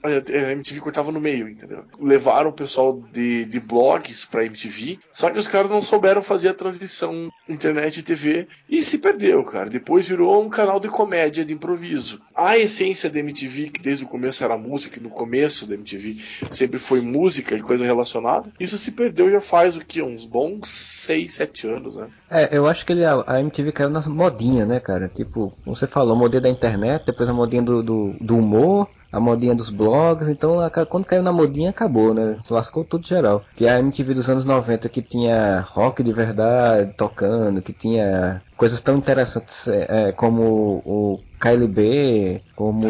a MTV cortava no meio, entendeu? Levaram o pessoal de blogs pra MTV, só que os caras não souberam fazer a transição internet e TV e se perdeu, cara. Depois virou um canal de comédia, de improviso. A essência da MTV, que desde o começo era música, que no começo da MTV sempre foi música e coisa relacionada, isso se perdeu já faz o que? Uns bons 6, 7 anos, né? Eu acho que a MTV caiu nas modinhas, né, cara? Tipo, você falou, a modinha da internet, depois a modinha do humor, a modinha dos blogs, então quando caiu na modinha acabou, né? Lascou tudo geral. Que a MTV dos anos 90 que tinha rock de verdade tocando, que tinha coisas tão interessantes como o KLB, como...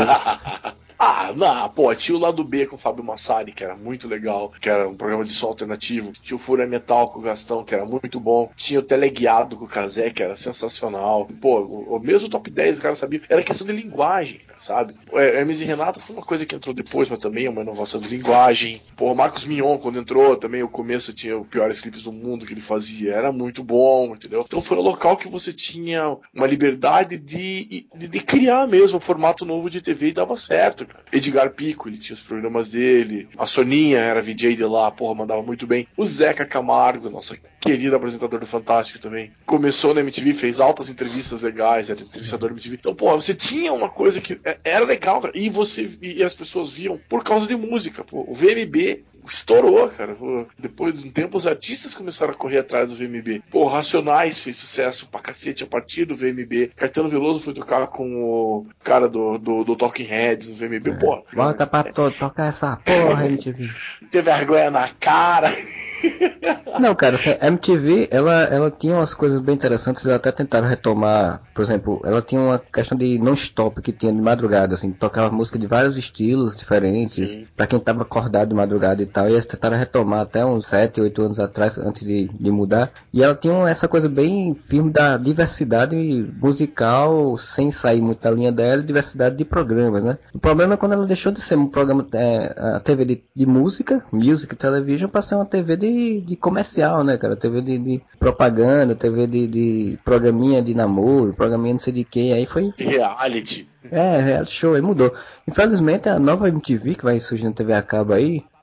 Tinha o Lado B com o Fábio Massari, que era muito legal, que era um programa de som alternativo. Tinha o Fúria Metal com o Gastão, que era muito bom. Tinha o Teleguiado com o Kazé, que era sensacional. O mesmo top 10 o cara sabia. Era questão de linguagem, sabe? Hermes e Renato foi uma coisa que entrou depois, mas também é uma inovação de linguagem. O Marcos Mignon, quando entrou, também o começo tinha os piores clipes do mundo que ele fazia. Era muito bom, entendeu? Então foi um local que você tinha uma liberdade de criar mesmo um formato novo de TV e dava certo, cara. Edgar Pico, ele tinha os programas dele. A Soninha era VJ de lá, mandava muito bem. O Zeca Camargo, nosso querido apresentador do Fantástico também, começou na MTV, fez altas entrevistas legais, era entrevistador da MTV. Então, você tinha uma coisa que era legal, cara, e as pessoas viam por causa de música. O VMB estourou, cara. Depois de um tempo, os artistas começaram a correr atrás do VMB. Racionais fez sucesso pra cacete a partir do VMB. Caetano Veloso foi tocar com o cara do Talking Heads no VMB. Bota pra tocar essa porra, MTV. Ter vergonha na cara. Não, cara, a MTV, ela tinha umas coisas bem interessantes, eles até tentaram retomar, por exemplo, ela tinha uma questão de non-stop que tinha de madrugada, assim, tocava música de vários estilos diferentes, sim, pra quem tava acordado de madrugada e tal, e eles tentaram retomar até uns 7, 8 anos atrás, antes de mudar, e ela tinha essa coisa bem firme da diversidade musical, sem sair muito da linha dela, diversidade de programas, né? O problema é quando ela deixou de ser um programa, a TV de música, music television, pra ser uma TV de comercial, né, cara? TV de propaganda, TV de programinha de namoro, programinha não sei de quem, aí foi... Reality. Reality show, aí mudou. Infelizmente, a nova MTV, que vai surgir na TV a cabo aí,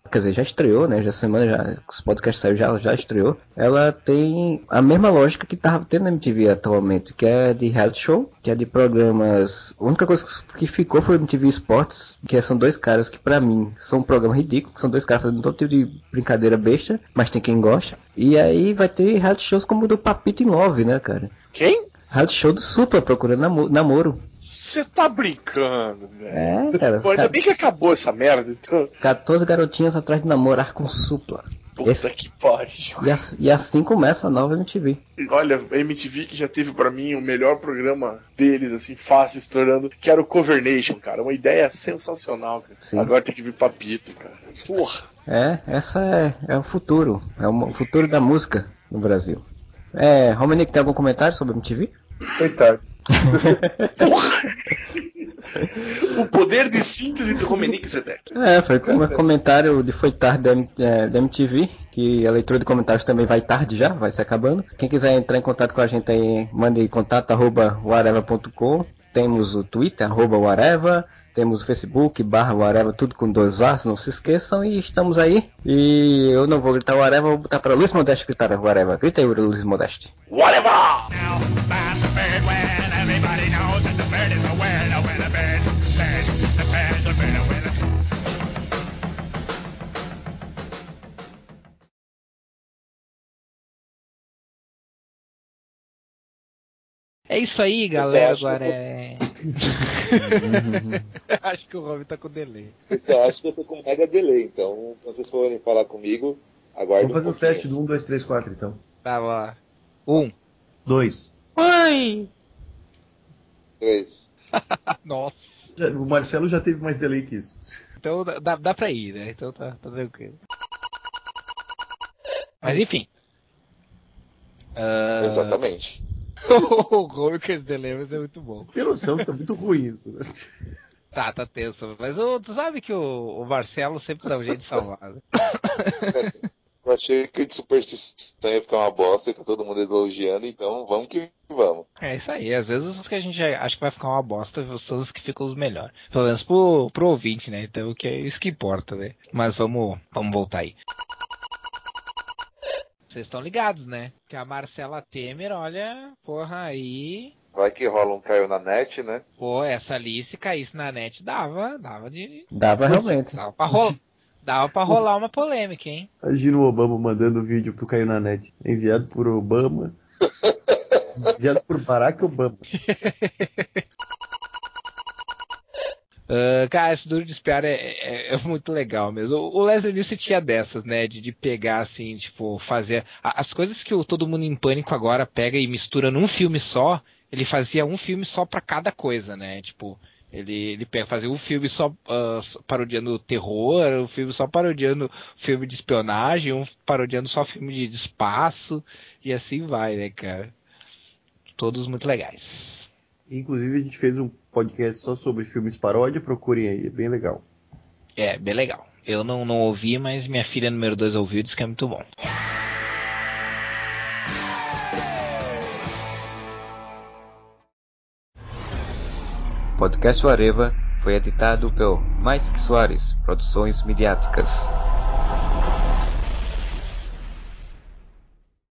quer dizer, já estreou, né? Já semana, já, os podcasts saiu, já estreou. Ela tem a mesma lógica que tava tendo na MTV atualmente, que é de reality show, que é de programas. A única coisa que ficou foi o MTV Sports, que são dois caras que pra mim são um programa ridículo, são dois caras fazendo todo tipo de brincadeira besta, mas tem quem gosta. E aí vai ter reality shows como o do Papito em Love, né, cara? Quem? Reality show do Supla, procurando namoro. Você tá brincando, velho. É, cara. Pô, ainda bem que acabou essa merda, então. 14 garotinhas atrás de namorar com Supla. Puta que pariu. E assim começa a nova MTV. Olha, a MTV que já teve pra mim o melhor programa deles, assim, fácil, estourando, que era o Cover Nation, cara. Uma ideia sensacional, cara. Sim. Agora tem que vir Papito, cara. Porra. Essa é o futuro. É o futuro da música no Brasil. Romanique, tem algum comentário sobre a MTV? Coitado. O poder de síntese do Romanique Zedek. Foi um comentário de Foi Tarde da MTV, que a leitura de comentários também vai tarde já, vai se acabando. Quem quiser entrar em contato com a gente aí, mande contato @whatever.com. Temos o Twitter, @whatever. Temos o Facebook, /whatever, tudo com 2 As, não se esqueçam, e estamos aí. E eu não vou gritar whatever, vou botar para Luiz Modeste gritar whatever. Grita aí, Luiz Modeste. Whatever! É isso aí, galera. Agora acho que o Robin tá com delay. Eu acho que eu tô com mega delay, então quando vocês forem falar comigo, aguarde. Vamos fazer o teste do 1, 2, 3, 4 então. Tá, lá. 1, 2. Mãe! 3. Nossa. O Marcelo já teve mais delay que isso. Então dá pra ir, né? Então tá tranquilo. Mas enfim. Exatamente. O Gomes com esse delay é muito bom. Você tem noção que tá muito ruim isso, né? Tá tenso. Mas tu sabe que o Marcelo sempre dá um jeito de salvar, né? Eu achei que de superstição ia ficar uma bosta e tá todo mundo elogiando, então vamos que vamos. É isso aí, às vezes os que a gente acha que vai ficar uma bosta são os que ficam os melhores. Pelo menos pro ouvinte, né? Então que é isso que importa, né? Mas vamos voltar aí. Vocês estão ligados, né? Que a Marcela Temer, olha, porra, aí... Vai que rola um caiu na net, né? Pô, essa ali, se caísse na net, dava de... Dava realmente. Dava pra rolar uma polêmica, hein? Imagina o Obama mandando vídeo pro Caiu na Net. Enviado por Obama. Enviado por Barack Obama. Cara, esse Duro de Espiar é muito legal mesmo. O Leslie Nielsen tinha dessas, né? De pegar, assim, tipo, fazer... As coisas que o Todo Mundo em Pânico agora pega e mistura num filme só, ele fazia um filme só pra cada coisa, né? Tipo... Ele fazia um filme só parodiando terror, um filme só parodiando filme de espionagem, um parodiando só filme de espaço, e assim vai, né, cara? Todos muito legais. Inclusive a gente fez um podcast só sobre filmes paródia, procurem aí, é bem legal. É, bem legal. Eu não ouvi, mas minha filha número 2 ouviu e disse que é muito bom. Podcast Areva foi editado pelo Mais Que Soares Produções Midiáticas.